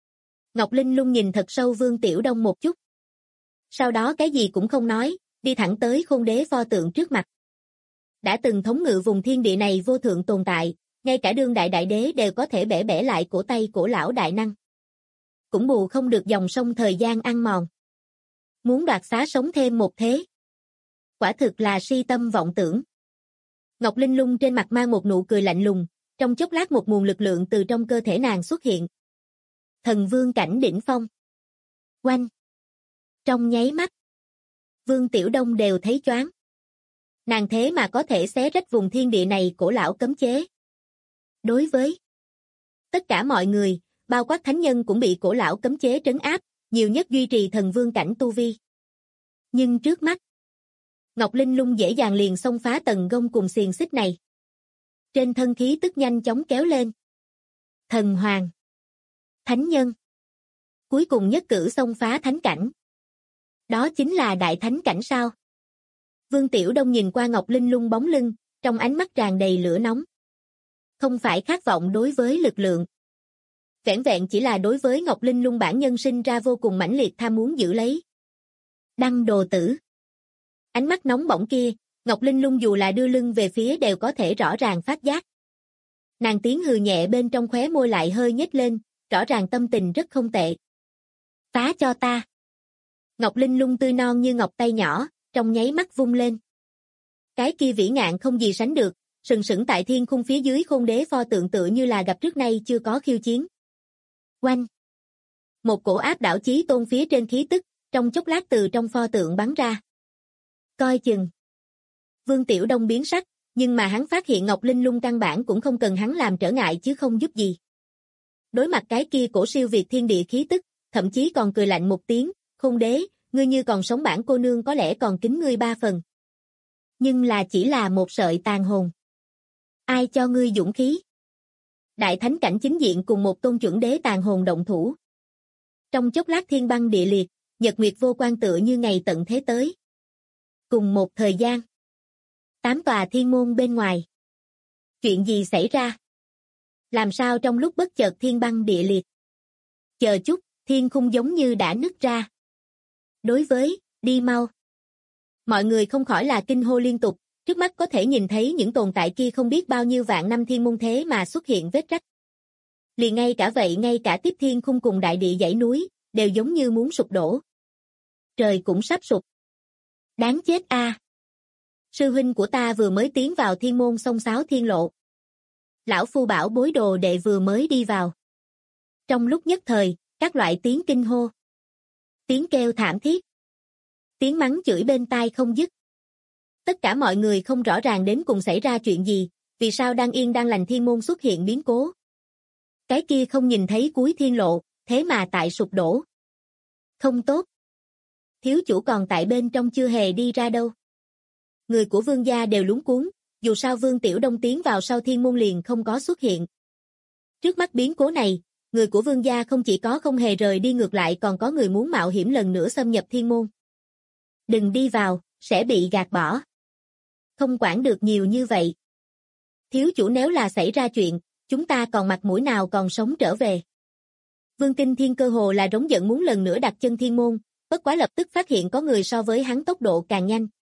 Ngọc Linh Lung nhìn thật sâu Vương Tiểu Đông một chút. Sau đó cái gì cũng không nói, đi thẳng tới Khôn Đế pho tượng trước mặt. Đã từng thống ngự vùng thiên địa này vô thượng tồn tại, ngay cả đương đại đại đế đều có thể bẻ lại cổ tay cổ lão đại năng. Cũng bù không được dòng sông thời gian ăn mòn. Muốn đoạt xá sống thêm một thế. Quả thực là si tâm vọng tưởng. Ngọc Linh Lung trên mặt mang một nụ cười lạnh lùng, trong chốc lát một nguồn lực lượng từ trong cơ thể nàng xuất hiện. Thần vương cảnh đỉnh phong. Oanh. Trong nháy mắt, Vương Tiểu Đông đều thấy choáng. Nàng thế mà có thể xé rách vùng thiên địa này cổ lão cấm chế. Đối với tất cả mọi người, bao quát thánh nhân cũng bị cổ lão cấm chế trấn áp, nhiều nhất duy trì thần vương cảnh tu vi. Nhưng trước mắt, Ngọc Linh Lung dễ dàng liền xông phá tầng gông cùng xiềng xích này. Trên thân khí tức nhanh chóng kéo lên. Thần hoàng, thánh nhân, cuối cùng nhất cử xông phá thánh cảnh. Đó chính là đại thánh cảnh sao? Vương Tiểu Đông nhìn qua Ngọc Linh Lung bóng lưng, trong ánh mắt tràn đầy lửa nóng. Không phải khát vọng đối với lực lượng. Vẻn vẹn chỉ là đối với Ngọc Linh Lung bản nhân sinh ra vô cùng mãnh liệt tham muốn giữ lấy. Đăng đồ tử. Ánh mắt nóng bỏng kia, Ngọc Linh Lung dù là đưa lưng về phía đều có thể rõ ràng phát giác. Nàng tiếng hừ nhẹ bên trong khóe môi lại hơi nhếch lên, rõ ràng tâm tình rất không tệ. Phá cho ta. Ngọc Linh Lung tươi non như ngọc tay nhỏ, trong nháy mắt vung lên. Cái kia vĩ ngạn không gì sánh được, sừng sững tại thiên khung phía dưới Khôn Đế pho tượng tựa như là gặp trước nay chưa có khiêu chiến. Oanh. Một cổ áp đảo chí tôn phía trên khí tức, trong chốc lát từ trong pho tượng bắn ra. Coi chừng. Vương Tiểu Đông biến sắc, nhưng mà hắn phát hiện Ngọc Linh Lung căn bản cũng không cần hắn làm trở ngại chứ không giúp gì. đối mặt cái kia cổ siêu việt thiên địa khí tức, thậm chí còn cười lạnh một tiếng, Khôn Đế, ngươi như còn sống bản cô nương có lẽ còn kính ngươi 3 phần. Nhưng là chỉ là một sợi tàn hồn. Ai cho ngươi dũng khí? Đại thánh cảnh chính diện cùng một tôn chuẩn đế tàn hồn động thủ. Trong chốc lát thiên băng địa liệt, nhật nguyệt vô quan tựa như ngày tận thế tới. Cùng một thời gian, 8 tòa thiên môn bên ngoài. Chuyện gì xảy ra? Làm sao trong lúc bất chợt thiên băng địa liệt? Chờ chút, thiên khung giống như đã nứt ra. Đối với, đi mau. Mọi người không khỏi là kinh hô liên tục, trước mắt có thể nhìn thấy những tồn tại kia không biết bao nhiêu vạn năm thiên môn thế mà xuất hiện vết rách. Liền ngay cả vậy ngay cả tiếp thiên khung cùng đại địa dãy núi, đều giống như muốn sụp đổ. Trời cũng sắp sụp. Đáng chết a! Sư huynh của ta vừa mới tiến vào thiên môn sông Sáo Thiên Lộ. Lão phu bảo bối đồ đệ vừa mới đi vào. Trong lúc nhất thời, các loại tiếng kinh hô. Tiếng kêu thảm thiết. Tiếng mắng chửi bên tai không dứt. Tất cả mọi người không rõ ràng đến cùng xảy ra chuyện gì, vì sao đang yên đang lành thiên môn xuất hiện biến cố. Cái kia không nhìn thấy cuối thiên lộ, thế mà tại sụp đổ. Không tốt. Thiếu chủ còn tại bên trong chưa hề đi ra đâu. Người của vương gia đều luống cuống, dù sao Vương Tiểu Đông tiến vào sau thiên môn liền không có xuất hiện. Trước mắt biến cố này, người của vương gia không chỉ có không hề rời đi ngược lại còn có người muốn mạo hiểm lần nữa xâm nhập thiên môn. Đừng đi vào, sẽ bị gạt bỏ. Không quản được nhiều như vậy. Thiếu chủ nếu là xảy ra chuyện, chúng ta còn mặt mũi nào còn sống trở về. Vương Kinh Thiên cơ hồ là rống giận muốn lần nữa đặt chân thiên môn, bất quá lập tức phát hiện có người so với hắn tốc độ càng nhanh.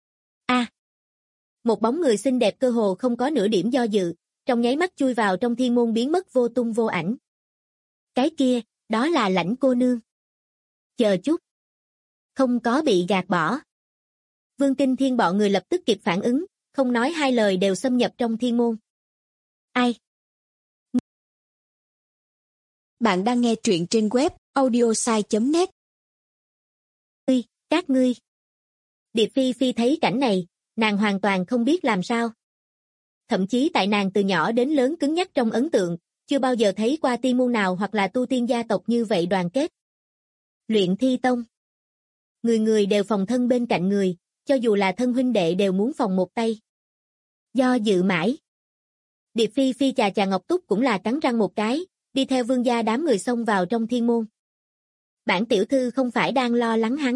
Một bóng người xinh đẹp cơ hồ không có nửa điểm do dự, trong nháy mắt chui vào trong thiên môn biến mất vô tung vô ảnh. Cái kia, đó là Lãnh cô nương. Chờ chút. Không có bị gạt bỏ. Vương Kinh Thiên bọn người lập tức kịp phản ứng, không nói hai lời đều xâm nhập trong thiên môn. Ai? Bạn đang nghe truyện trên web audiosai.net. Các ngươi. Điệp Phi Phi thấy cảnh này, nàng hoàn toàn không biết làm sao. Thậm chí tại nàng từ nhỏ đến lớn cứng nhắc trong ấn tượng, chưa bao giờ thấy qua tiên môn nào hoặc là tu tiên gia tộc như vậy đoàn kết. Luyện Thi Tông. Người người đều phòng thân bên cạnh người, cho dù là thân huynh đệ đều muốn phòng một tay. Do dự mãi. Điệp Phi Phi chà chà Ngọc Túc cũng là cắn răng một cái, đi theo vương gia đám người xông vào trong thiên môn. Bản tiểu thư không phải đang lo lắng hắn.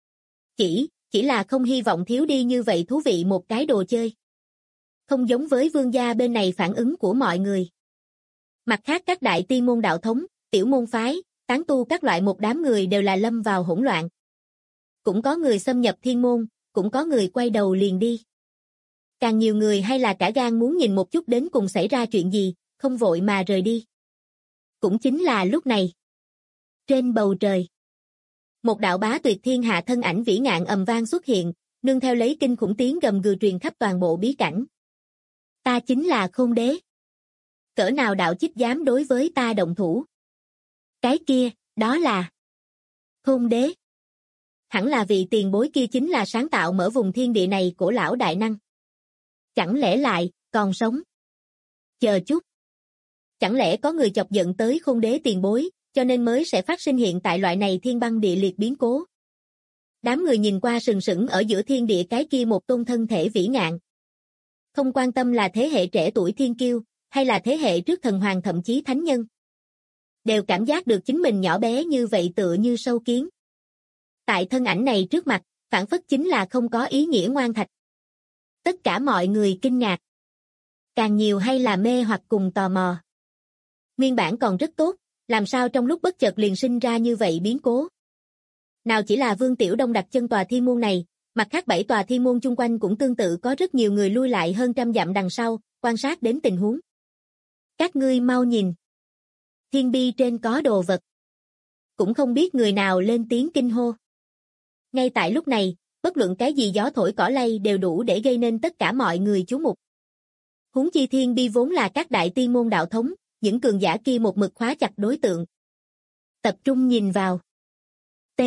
Chỉ là không hy vọng thiếu đi như vậy thú vị một cái đồ chơi. Không giống với vương gia bên này phản ứng của mọi người. Mặt khác các đại tiên môn đạo thống, tiểu môn phái, tán tu các loại một đám người đều là lâm vào hỗn loạn. Cũng có người xâm nhập thiên môn, cũng có người quay đầu liền đi. Càng nhiều người hay là cả gan muốn nhìn một chút đến cùng xảy ra chuyện gì, không vội mà rời đi. Cũng chính là lúc này. Trên bầu trời. Một đạo bá tuyệt thiên hạ thân ảnh vĩ ngạn ầm vang xuất hiện, nương theo lấy kinh khủng tiếng gầm gừ truyền khắp toàn bộ bí cảnh. Ta chính là Khôn Đế. Cỡ nào đạo chích dám đối với ta động thủ? Cái kia, đó là Khôn Đế. Hẳn là vị tiền bối kia chính là sáng tạo mở vùng thiên địa này của lão đại năng. Chẳng lẽ lại, còn sống? Chờ chút. Chẳng lẽ có người chọc giận tới Khôn Đế tiền bối, cho nên mới sẽ phát sinh hiện tại loại này thiên băng địa liệt biến cố. Đám người nhìn qua sừng sững ở giữa thiên địa cái kia một tôn thân thể vĩ ngạn. Không quan tâm là thế hệ trẻ tuổi thiên kiêu, hay là thế hệ trước thần hoàng thậm chí thánh nhân. Đều cảm giác được chính mình nhỏ bé như vậy tựa như sâu kiến. Tại thân ảnh này trước mặt, phản phất chính là không có ý nghĩa ngoan thạch. Tất cả mọi người kinh ngạc. Càng nhiều hay là mê hoặc cùng tò mò. Nguyên bản còn rất tốt, làm sao trong lúc bất chợt liền sinh ra như vậy biến cố. Nào chỉ là Vương Tiểu Đông đặt chân tòa thiên môn này, mặt khác 7 tòa thiên môn chung quanh cũng tương tự có rất nhiều người lui lại hơn trăm dặm đằng sau, quan sát đến tình huống. Các ngươi mau nhìn. Thiên bi trên có đồ vật. Cũng không biết người nào lên tiếng kinh hô. Ngay tại lúc này, bất luận cái gì gió thổi cỏ lay đều đủ để gây nên tất cả mọi người chú mục. Huống chi thiên bi vốn là các đại tiên môn đạo thống, những cường giả kia một mực khóa chặt đối tượng. Tập trung nhìn vào. T.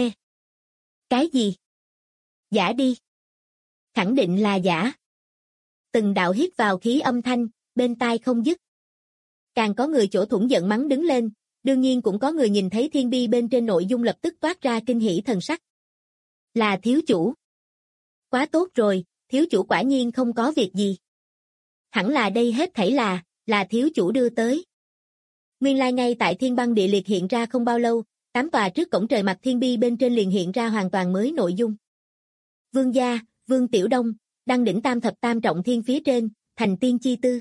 Cái gì? Giả đi. Khẳng định là giả. Từng đạo hít vào khí âm thanh, bên tai không dứt. Càng có người chỗ thủng giận mắng đứng lên, đương nhiên cũng có người nhìn thấy thiên bi bên trên nội dung lập tức toát ra kinh hỉ thần sắc. Là thiếu chủ. Quá tốt rồi, thiếu chủ quả nhiên không có việc gì. Hẳn là đây hết thảy là thiếu chủ đưa tới. Nguyên lai ngay tại thiên băng địa liệt hiện ra không bao lâu, 8 tòa trước cổng trời mặt thiên bi bên trên liền hiện ra hoàn toàn mới nội dung. Vương gia, Vương Tiểu Đông, đăng đỉnh tam thập tam trọng thiên phía trên, thành tiên chi tư.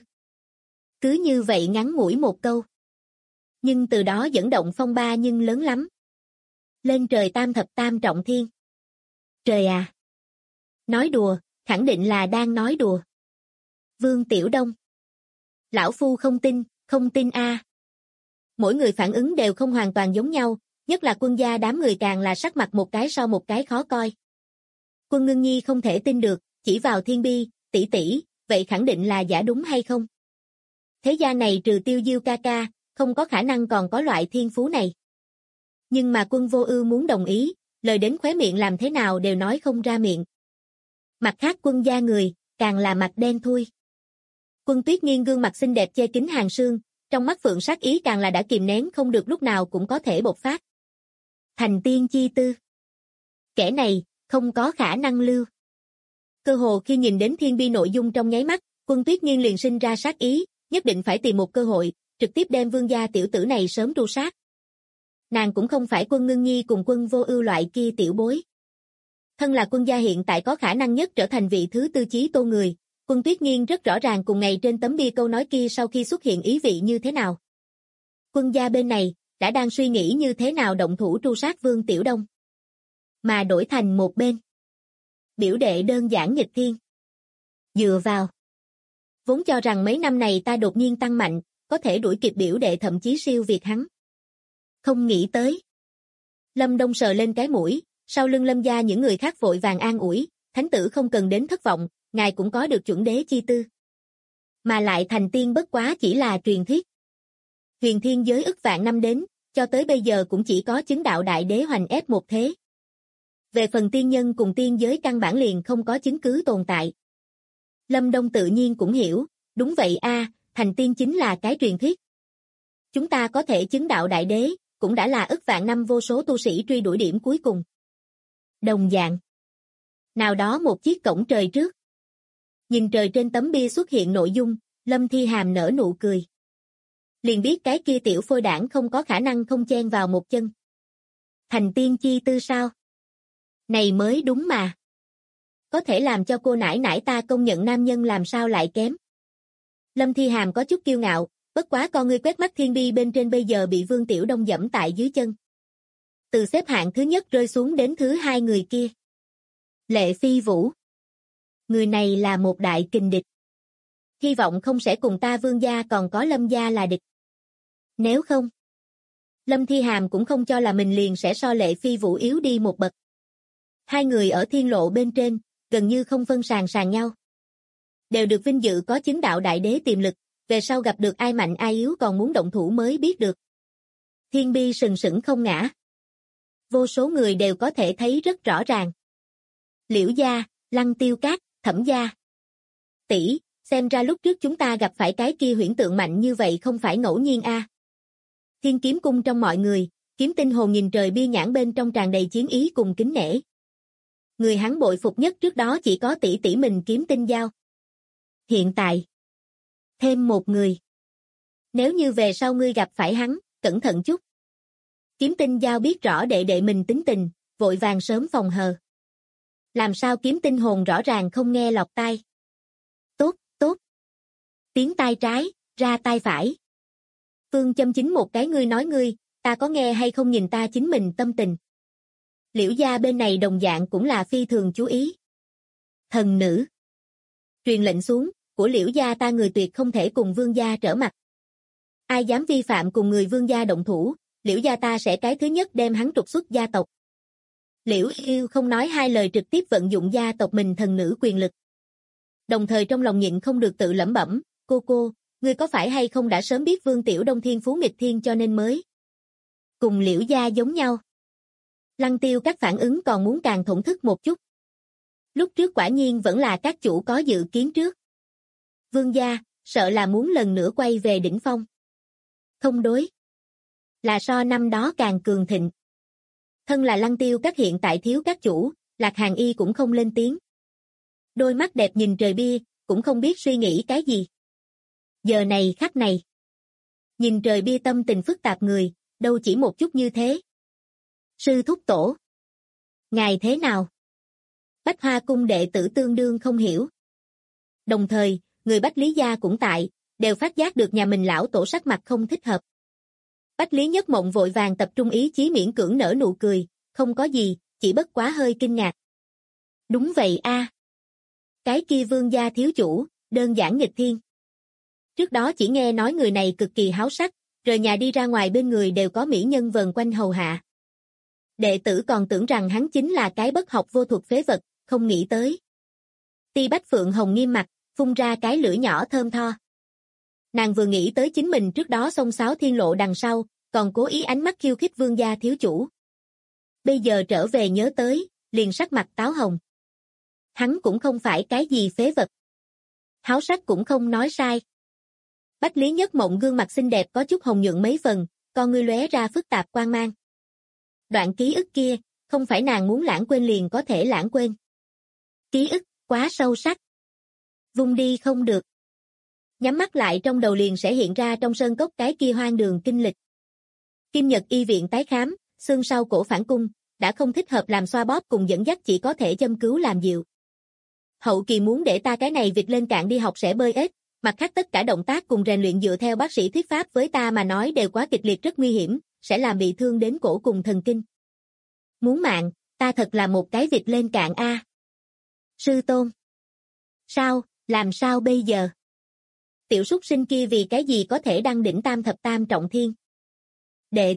Cứ như vậy ngắn ngủi một câu. Nhưng từ đó dẫn động phong ba nhưng lớn lắm. Lên trời tam thập tam trọng thiên. Trời à! Nói đùa, khẳng định là đang nói đùa. Vương Tiểu Đông. Lão Phu không tin a. Mỗi người phản ứng đều không hoàn toàn giống nhau, nhất là Quân gia đám người càng là sắc mặt một cái sau một cái khó coi. Quân Ngưng Nhi không thể tin được, chỉ vào thiên bi, tỷ tỷ, vậy khẳng định là giả đúng hay không? Thế gia này trừ Tiêu Diêu ca ca, không có khả năng còn có loại thiên phú này. Nhưng mà Quân Vô Ưu muốn đồng ý, lời đến khóe miệng làm thế nào đều nói không ra miệng. Mặt khác Quân gia người, càng là mặt đen thui. Quân Tuyết Nghiên gương mặt xinh đẹp che kín hàng sương, trong mắt phượng sát ý càng là đã kìm nén không được lúc nào cũng có thể bộc phát. Thành tiên chi tư. Kẻ này, không có khả năng lưu. Cơ hồ khi nhìn đến thiên bi nội dung trong nháy mắt, Quân Tuyết Nghiên liền sinh ra sát ý, nhất định phải tìm một cơ hội, trực tiếp đem Vương gia tiểu tử này sớm tru sát. Nàng cũng không phải Quân Ngưng Nhi cùng Quân Vô Ưu loại kia tiểu bối. Thân là Quân gia hiện tại có khả năng nhất trở thành vị thứ tư chí tôn người, Quân Tuyết Nghiên rất rõ ràng cùng ngày trên tấm bia câu nói kia sau khi xuất hiện ý vị như thế nào. Quân gia bên này, đã đang suy nghĩ như thế nào động thủ tru sát Vương Tiểu Đông. Mà đổi thành một bên. Biểu đệ đơn giản nghịch thiên. Dựa vào. Vốn cho rằng mấy năm này ta đột nhiên tăng mạnh, có thể đuổi kịp biểu đệ thậm chí siêu việt hắn. Không nghĩ tới. Lâm Đông sờ lên cái mũi, sau lưng Lâm gia những người khác vội vàng an ủi, thánh tử không cần đến thất vọng, ngài cũng có được chuẩn đế chi tư. Mà lại thành tiên bất quá chỉ là truyền thuyết. Huyền thiên giới ức vạn năm đến, cho tới bây giờ cũng chỉ có chứng đạo đại đế hoành ép một thế. Về phần tiên nhân cùng tiên giới căn bản liền không có chứng cứ tồn tại. Lâm Đông tự nhiên cũng hiểu, đúng vậy a, thành tiên chính là cái truyền thuyết. Chúng ta có thể chứng đạo đại đế, cũng đã là ức vạn năm vô số tu sĩ truy đuổi điểm cuối cùng. Đồng dạng. Nào đó một chiếc cổng trời trước. Nhìn trời trên tấm bia xuất hiện nội dung, Lâm Thi Hàm nở nụ cười. Liền biết cái kia tiểu phôi đảng không có khả năng không chen vào một chân. Thành tiên chi tư sao? Này mới đúng mà. Có thể làm cho cô nãi nãi ta công nhận nam nhân làm sao lại kém. Lâm Thi Hàm có chút kiêu ngạo, bất quá con ngươi quét mắt thiên bi bên trên bây giờ bị Vương Tiểu Đông dẫm tại dưới chân. Từ xếp hạng thứ nhất rơi xuống đến thứ hai người kia. Lệ Phi Vũ. Người này là một đại kình địch. Hy vọng không sẽ cùng ta Vương gia còn có Lâm gia là địch. Nếu không, Lâm Thi Hàm cũng không cho là mình liền sẽ so Lệ Phi Vũ yếu đi một bậc. Hai người ở thiên lộ bên trên, gần như không phân sàn nhau. Đều được vinh dự có chứng đạo đại đế tiềm lực, về sau gặp được ai mạnh ai yếu còn muốn động thủ mới biết được. Thiên bi sừng sững không ngã. Vô số người đều có thể thấy rất rõ ràng. Liễu gia, Lăng Tiêu Các, Thẩm gia. Tỷ, xem ra lúc trước chúng ta gặp phải cái kia huyễn tượng mạnh như vậy không phải ngẫu nhiên a. Thiên Kiếm Cung trong mọi người, Kiếm Tinh Hồn nhìn trời bia nhãn bên trong tràn đầy chiến ý cùng kính nể. Người hắn bội phục nhất trước đó chỉ có tỷ tỷ mình Kiếm Tinh Giao. Hiện tại, thêm một người. Nếu như về sau ngươi gặp phải hắn, cẩn thận chút. Kiếm Tinh Giao biết rõ đệ đệ mình tính tình, vội vàng sớm phòng hờ. Làm sao Kiếm Tinh Hồn rõ ràng không nghe lọt tai. Tốt, tốt. Tiếng tai trái, ra tai phải. Phương châm chính một cái ngươi nói ngươi, ta có nghe hay không nhìn ta chính mình tâm tình. Liễu gia bên này đồng dạng cũng là phi thường chú ý. Thần nữ. Truyền lệnh xuống, của Liễu gia ta người tuyệt không thể cùng Vương gia trở mặt. Ai dám vi phạm cùng người Vương gia động thủ, Liễu gia ta sẽ cái thứ nhất đem hắn trục xuất gia tộc. Liễu Yêu không nói hai lời trực tiếp vận dụng gia tộc mình thần nữ quyền lực. Đồng thời trong lòng nhịn không được tự lẩm bẩm, cô, ngươi có phải hay không đã sớm biết Vương Tiểu Đông thiên phú nghịch thiên cho nên mới cùng Liễu gia giống nhau. Lăng Tiêu các phản ứng còn muốn càng thổn thức một chút. Lúc trước quả nhiên vẫn là các chủ có dự kiến trước. Vương gia, sợ là muốn lần nữa quay về đỉnh phong. Không đối. Là so năm đó càng cường thịnh. Thân là Lăng Tiêu các hiện tại thiếu các chủ, Lạc Hàn Y cũng không lên tiếng. Đôi mắt đẹp nhìn trời bia, cũng không biết suy nghĩ cái gì. Giờ này khắc này. Nhìn trời bia tâm tình phức tạp người, đâu chỉ một chút như thế. Sư thúc tổ. Ngài thế nào? Bách Hoa cung đệ tử tương đương không hiểu. Đồng thời, người Bách Lý gia cũng tại, đều phát giác được nhà mình lão tổ sắc mặt không thích hợp. Bách Lý Nhất Mộng vội vàng tập trung ý chí miễn cưỡng nở nụ cười, không có gì, chỉ bất quá hơi kinh ngạc. Đúng vậy a. Cái kia Vương gia thiếu chủ, đơn giản nghịch thiên. Trước đó chỉ nghe nói người này cực kỳ háo sắc, rời nhà đi ra ngoài bên người đều có mỹ nhân vần quanh hầu hạ. Đệ tử còn tưởng rằng hắn chính là cái bất học vô thuật phế vật, không nghĩ tới. Ti Bách Phượng Hồng nghiêm mặt, phun ra cái lưỡi nhỏ thơm tho. Nàng vừa nghĩ tới chính mình trước đó xông xáo thiên lộ đằng sau, còn cố ý ánh mắt khiêu khích Vương gia thiếu chủ. Bây giờ trở về nhớ tới, liền sắc mặt táo hồng. Hắn cũng không phải cái gì phế vật. Háo sắc cũng không nói sai. Bách Lý Nhất Mộng gương mặt xinh đẹp có chút hồng nhuận mấy phần, con ngươi lóe ra phức tạp quang mang. Đoạn ký ức kia, không phải nàng muốn lãng quên liền có thể lãng quên. Ký ức, quá sâu sắc. Vung đi không được. Nhắm mắt lại trong đầu liền sẽ hiện ra trong sơn cốc cái kia hoang đường kinh lịch. Kim Nhật y viện tái khám, xương sau cổ phản cung, đã không thích hợp làm xoa bóp cùng dẫn dắt chỉ có thể châm cứu làm dịu. Hậu kỳ muốn để ta cái này việc lên cạn đi học sẽ bơi ếch, mặt khác tất cả động tác cùng rèn luyện dựa theo bác sĩ thuyết pháp với ta mà nói đều quá kịch liệt rất nguy hiểm, sẽ làm bị thương đến cổ cùng thần kinh. Muốn mạng, ta thật là một cái việc lên cạn a. Sư tôn. Sao, làm sao bây giờ? Tiểu súc sinh kia vì cái gì có thể đăng đỉnh tam thập tam trọng thiên? Đệ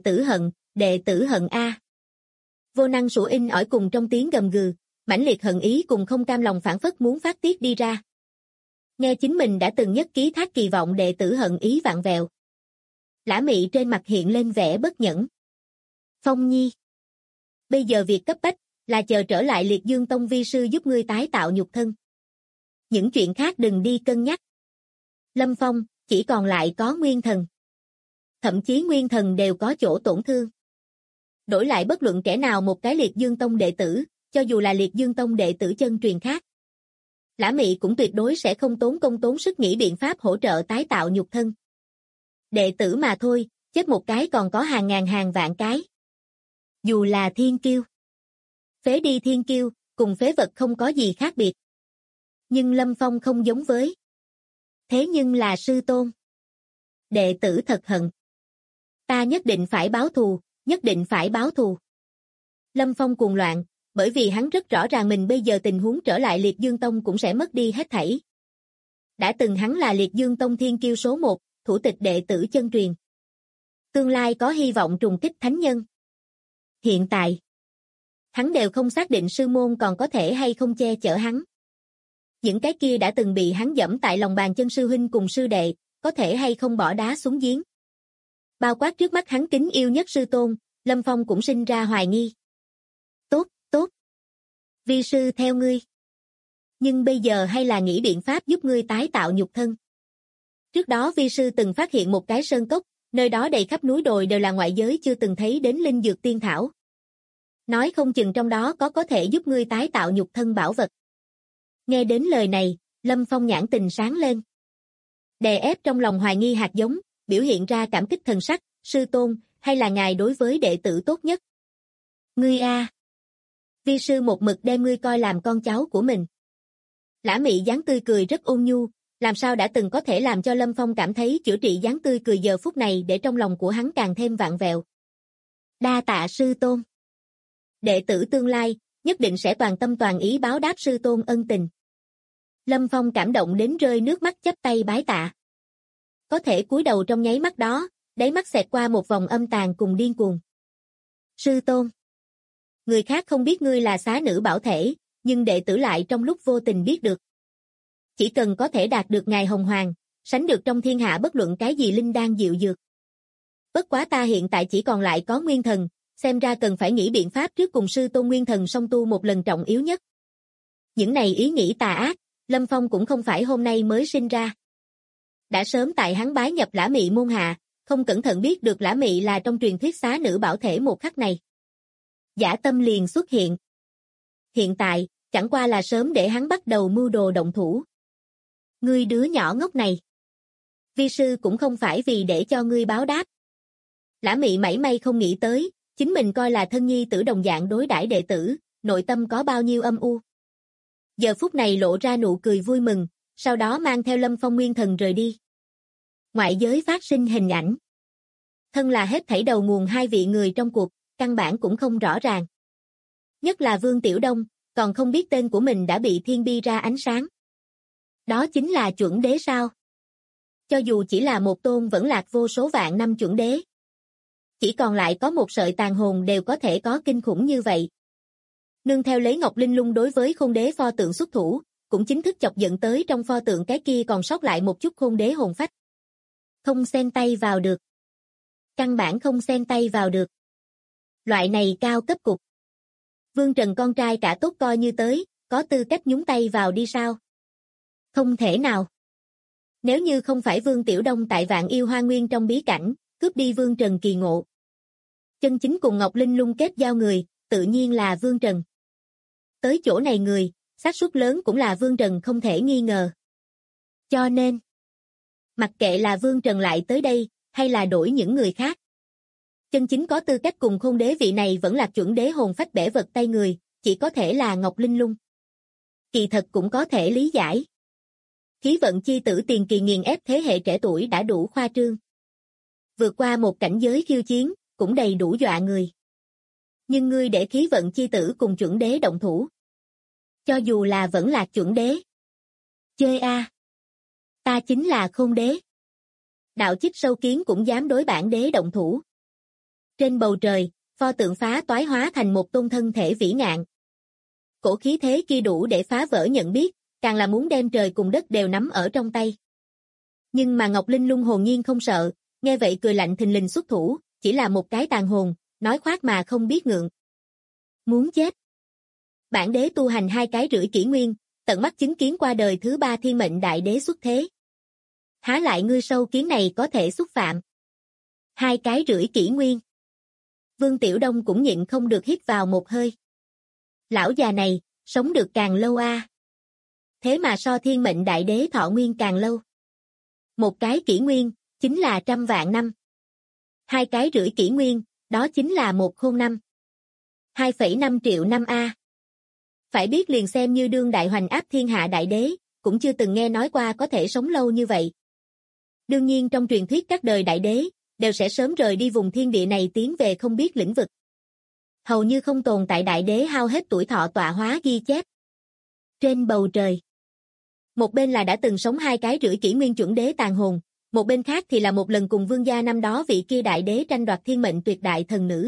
tử hận a. Vô năng sủa in ỏi cùng trong tiếng gầm gừ, mãnh liệt hận ý cùng không cam lòng phản phất muốn phát tiết đi ra. Nghe chính mình đã từng nhất ký thác kỳ vọng đệ tử hận ý vạn vẹo. Lã Mị trên mặt hiện lên vẻ bất nhẫn. Phong Nhi. Bây giờ việc cấp bách là chờ trở lại Liệt Dương Tông vi sư giúp ngươi tái tạo nhục thân. Những chuyện khác đừng đi cân nhắc. Lâm Phong, chỉ còn lại có nguyên thần. Thậm chí nguyên thần đều có chỗ tổn thương. Đổi lại bất luận kẻ nào một cái Liệt Dương Tông đệ tử, cho dù là Liệt Dương Tông đệ tử chân truyền khác. Lã Mị cũng tuyệt đối sẽ không tốn công tốn sức nghĩ biện pháp hỗ trợ tái tạo nhục thân. Đệ tử mà thôi, chết một cái còn có hàng ngàn hàng vạn cái. Dù là thiên kiêu. Phế đi thiên kiêu, cùng phế vật không có gì khác biệt. Nhưng Lâm Phong không giống với. Thế nhưng là sư tôn. Đệ tử thật hận. Ta nhất định phải báo thù, nhất định phải báo thù. Lâm Phong cuồng loạn, bởi vì hắn rất rõ ràng mình bây giờ tình huống trở lại Liệt Dương Tông cũng sẽ mất đi hết thảy. Đã từng hắn là Liệt Dương Tông thiên kiêu số 1, thủ tịch đệ tử chân truyền. Tương lai có hy vọng trùng kích thánh nhân. Hiện tại, hắn đều không xác định sư môn còn có thể hay không che chở hắn. Những cái kia đã từng bị hắn dẫm tại lòng bàn chân sư huynh cùng sư đệ, có thể hay không bỏ đá xuống giếng. Bao quát trước mắt hắn kính yêu nhất sư tôn, Lâm Phong cũng sinh ra hoài nghi. Tốt. Vi sư theo ngươi. Nhưng bây giờ hay là nghĩ biện pháp giúp ngươi tái tạo nhục thân. Trước đó vi sư từng phát hiện một cái sơn cốc, nơi đó đầy khắp núi đồi đều là ngoại giới chưa từng thấy đến linh dược tiên thảo. Nói không chừng trong đó có thể giúp ngươi tái tạo nhục thân bảo vật. Nghe đến lời này, Lâm Phong nhãn tình sáng lên. Đè ép trong lòng hoài nghi hạt giống, biểu hiện ra cảm kích thần sắc, sư tôn, hay là ngài đối với đệ tử tốt nhất? Ngươi a. Vi sư một mực đem ngươi coi làm con cháu của mình. Lã Mị dáng tươi cười rất ôn nhu, làm sao đã từng có thể làm cho Lâm Phong cảm thấy chữa trị dáng tươi cười giờ phút này để trong lòng của hắn càng thêm vạn vẹo. Đa tạ sư tôn. Đệ tử tương lai, nhất định sẽ toàn tâm toàn ý báo đáp sư tôn ân tình. Lâm Phong cảm động đến rơi nước mắt chắp tay bái tạ. Có thể cúi đầu trong nháy mắt đó, đáy mắt xẹt qua một vòng âm tàn cùng điên cuồng. Sư tôn. Người khác không biết ngươi là xá nữ bảo thể, nhưng đệ tử lại trong lúc vô tình biết được. Chỉ cần có thể đạt được ngài hồng hoàng, sánh được trong thiên hạ bất luận cái gì linh đan diệu dược. Bất quá ta hiện tại chỉ còn lại có nguyên thần, xem ra cần phải nghĩ biện pháp trước cùng sư tôn nguyên thần song tu một lần trọng yếu nhất. Những này ý nghĩ tà ác, Lâm Phong cũng không phải hôm nay mới sinh ra. Đã sớm tại hắn bái nhập Lã Mị môn hạ, không cẩn thận biết được Lã Mị là trong truyền thuyết xá nữ bảo thể một khắc này. Dã tâm liền xuất hiện. Hiện tại, chẳng qua là sớm để hắn bắt đầu mưu đồ động thủ. Ngươi đứa nhỏ ngốc này. Vi sư cũng không phải vì để cho ngươi báo đáp. Lã Mị mảy may không nghĩ tới, chính mình coi là thân nhi tử đồng dạng đối đãi đệ tử, nội tâm có bao nhiêu âm u. Giờ phút này lộ ra nụ cười vui mừng, sau đó mang theo Lâm Phong nguyên thần rời đi. Ngoại giới phát sinh hình ảnh. Thân là hết thảy đầu nguồn hai vị người trong cuộc, căn bản cũng không rõ ràng. Nhất là Vương Tiểu Đông, còn không biết tên của mình đã bị thiên bi ra ánh sáng. Đó chính là chuẩn đế sao? Cho dù chỉ là một tôn vẫn lạc vô số vạn năm chuẩn đế. Chỉ còn lại có một sợi tàn hồn đều có thể có kinh khủng như vậy. Nương theo lấy Ngọc Linh Lung đối với Khôn Đế pho tượng xuất thủ, cũng chính thức chọc giận tới trong pho tượng cái kia còn sót lại một chút Khôn Đế hồn phách. Không xen tay vào được. Căn bản không xen tay vào được. Loại này cao cấp cục. Vương Trần con trai cả tốt coi như tới, có tư cách nhúng tay vào đi sao? Không thể nào. Nếu như không phải Vương Tiểu Đông tại Vạn Yêu Hoa Nguyên trong bí cảnh, cướp đi Vương Trần kỳ ngộ. Chân chính cùng Ngọc Linh Lung kết giao người, tự nhiên là Vương Trần. Tới chỗ này người, xác suất lớn cũng là Vương Trần không thể nghi ngờ. Cho nên, mặc kệ là Vương Trần lại tới đây, hay là đổi những người khác. Chân chính có tư cách cùng Khôn Đế vị này vẫn là chuẩn đế hồn phách bẻ vật tay người, chỉ có thể là Ngọc Linh Lung. Kỳ thật cũng có thể lý giải. Khí vận chi tử tiền kỳ nghiền ép thế hệ trẻ tuổi đã đủ khoa trương. Vượt qua một cảnh giới khiêu chiến, cũng đầy đủ dọa người. Nhưng ngươi để khí vận chi tử cùng chuẩn đế động thủ. Cho dù là vẫn là chuẩn đế. Chơi a, ta chính là Khôn Đế. Đạo chích sâu kiến cũng dám đối bản đế động thủ. Trên bầu trời, pho tượng phá toái hóa thành một tôn thân thể vĩ ngạn. Cổ khí thế kia đủ để phá vỡ nhận biết, càng là muốn đem trời cùng đất đều nắm ở trong tay. Nhưng mà Ngọc Linh Lung hồn nhiên không sợ, nghe vậy cười lạnh thình lình xuất thủ, chỉ là một cái tàn hồn, nói khoác mà không biết ngượng. Muốn chết. Bản đế tu hành 2 cái rưỡi kỷ nguyên, tận mắt chứng kiến qua đời thứ 3 thiên mệnh đại đế xuất thế. Há lại ngươi sâu kiến này có thể xúc phạm. 2 cái rưỡi kỷ nguyên. Vương Tiểu Đông cũng nhịn không được hít vào một hơi. Lão già này, sống được càng lâu a. Thế mà so thiên mệnh đại đế thọ nguyên càng lâu. 1 cái kỷ nguyên, chính là 100 vạn năm. 2 cái rưỡi kỷ nguyên, đó chính là 1 khôn năm. 2,5 triệu năm a. Phải biết liền xem như đương đại hoành áp thiên hạ đại đế, cũng chưa từng nghe nói qua có thể sống lâu như vậy. Đương nhiên trong truyền thuyết các đời đại đế, đều sẽ sớm rời đi vùng thiên địa này tiến về không biết lĩnh vực. Hầu như không tồn tại đại đế hao hết tuổi thọ tọa hóa ghi chép. Trên bầu trời, một bên là đã từng sống 2 cái rưỡi kỷ nguyên chuẩn đế tàn hồn, một bên khác thì là một lần cùng vương gia năm đó vị kia đại đế tranh đoạt thiên mệnh tuyệt đại thần nữ.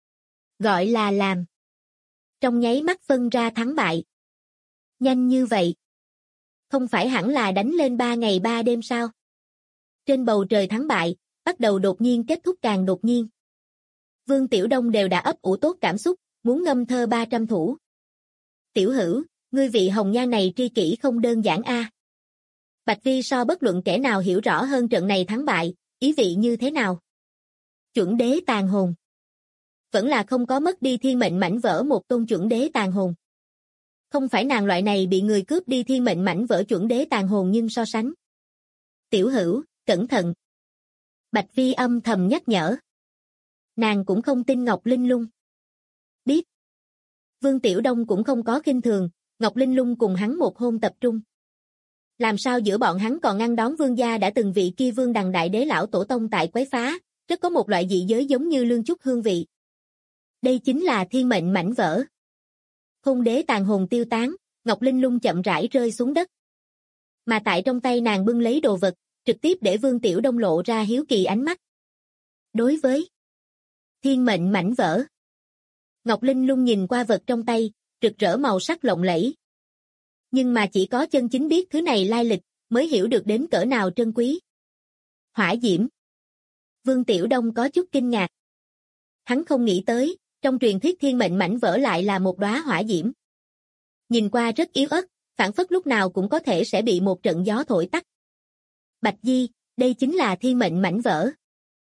Gọi là làm. Trong nháy mắt phân ra thắng bại. Nhanh như vậy. Không phải hẳn là đánh lên 3 ngày 3 đêm sao? Trên bầu trời thắng bại, bắt đầu đột nhiên kết thúc càng đột nhiên. Vương Tiểu Đông đều đã ấp ủ tốt cảm xúc, muốn ngâm thơ 300 thủ. Tiểu Hữu, ngươi vị hồng nhan này tri kỷ không đơn giản a. Bạch Vi so bất luận kẻ nào hiểu rõ hơn trận này thắng bại, ý vị như thế nào? Chuẩn đế tàn hồn. Vẫn là không có mất đi thiên mệnh mảnh vỡ một tôn chuẩn đế tàn hồn. Không phải nàng loại này bị người cướp đi thiên mệnh mảnh vỡ chuẩn đế tàn hồn nhưng so sánh. Tiểu Hữu, cẩn thận. Bạch Vi âm thầm nhắc nhở. Nàng cũng không tin Ngọc Linh Lung. Biết. Vương Tiểu Đông cũng không có khinh thường, Ngọc Linh Lung cùng hắn một hôn tập trung. Làm sao giữa bọn hắn còn ngăn đón vương gia đã từng vị kia vương đằng đại đế lão tổ tông tại quấy phá, rất có một loại dị giới giống như lương trúc hương vị. Đây chính là thiên mệnh mảnh vỡ. Khôn đế tàn hồn tiêu tán, Ngọc Linh Lung chậm rãi rơi xuống đất. Mà tại trong tay nàng bưng lấy đồ vật, trực tiếp để Vương Tiểu Đông lộ ra hiếu kỳ ánh mắt. Đối với thiên mệnh mảnh vỡ, Ngọc Linh Lung nhìn qua vật trong tay, rực rỡ màu sắc lộng lẫy. Nhưng mà chỉ có chân chính biết thứ này lai lịch, mới hiểu được đến cỡ nào trân quý. Hỏa diễm. Vương Tiểu Đông có chút kinh ngạc. Hắn không nghĩ tới, trong truyền thuyết thiên mệnh mảnh vỡ lại là một đóa hỏa diễm. Nhìn qua rất yếu ớt, phảng phất lúc nào cũng có thể sẽ bị một trận gió thổi tắt. Bạch Di, đây chính là thiên mệnh mảnh vỡ.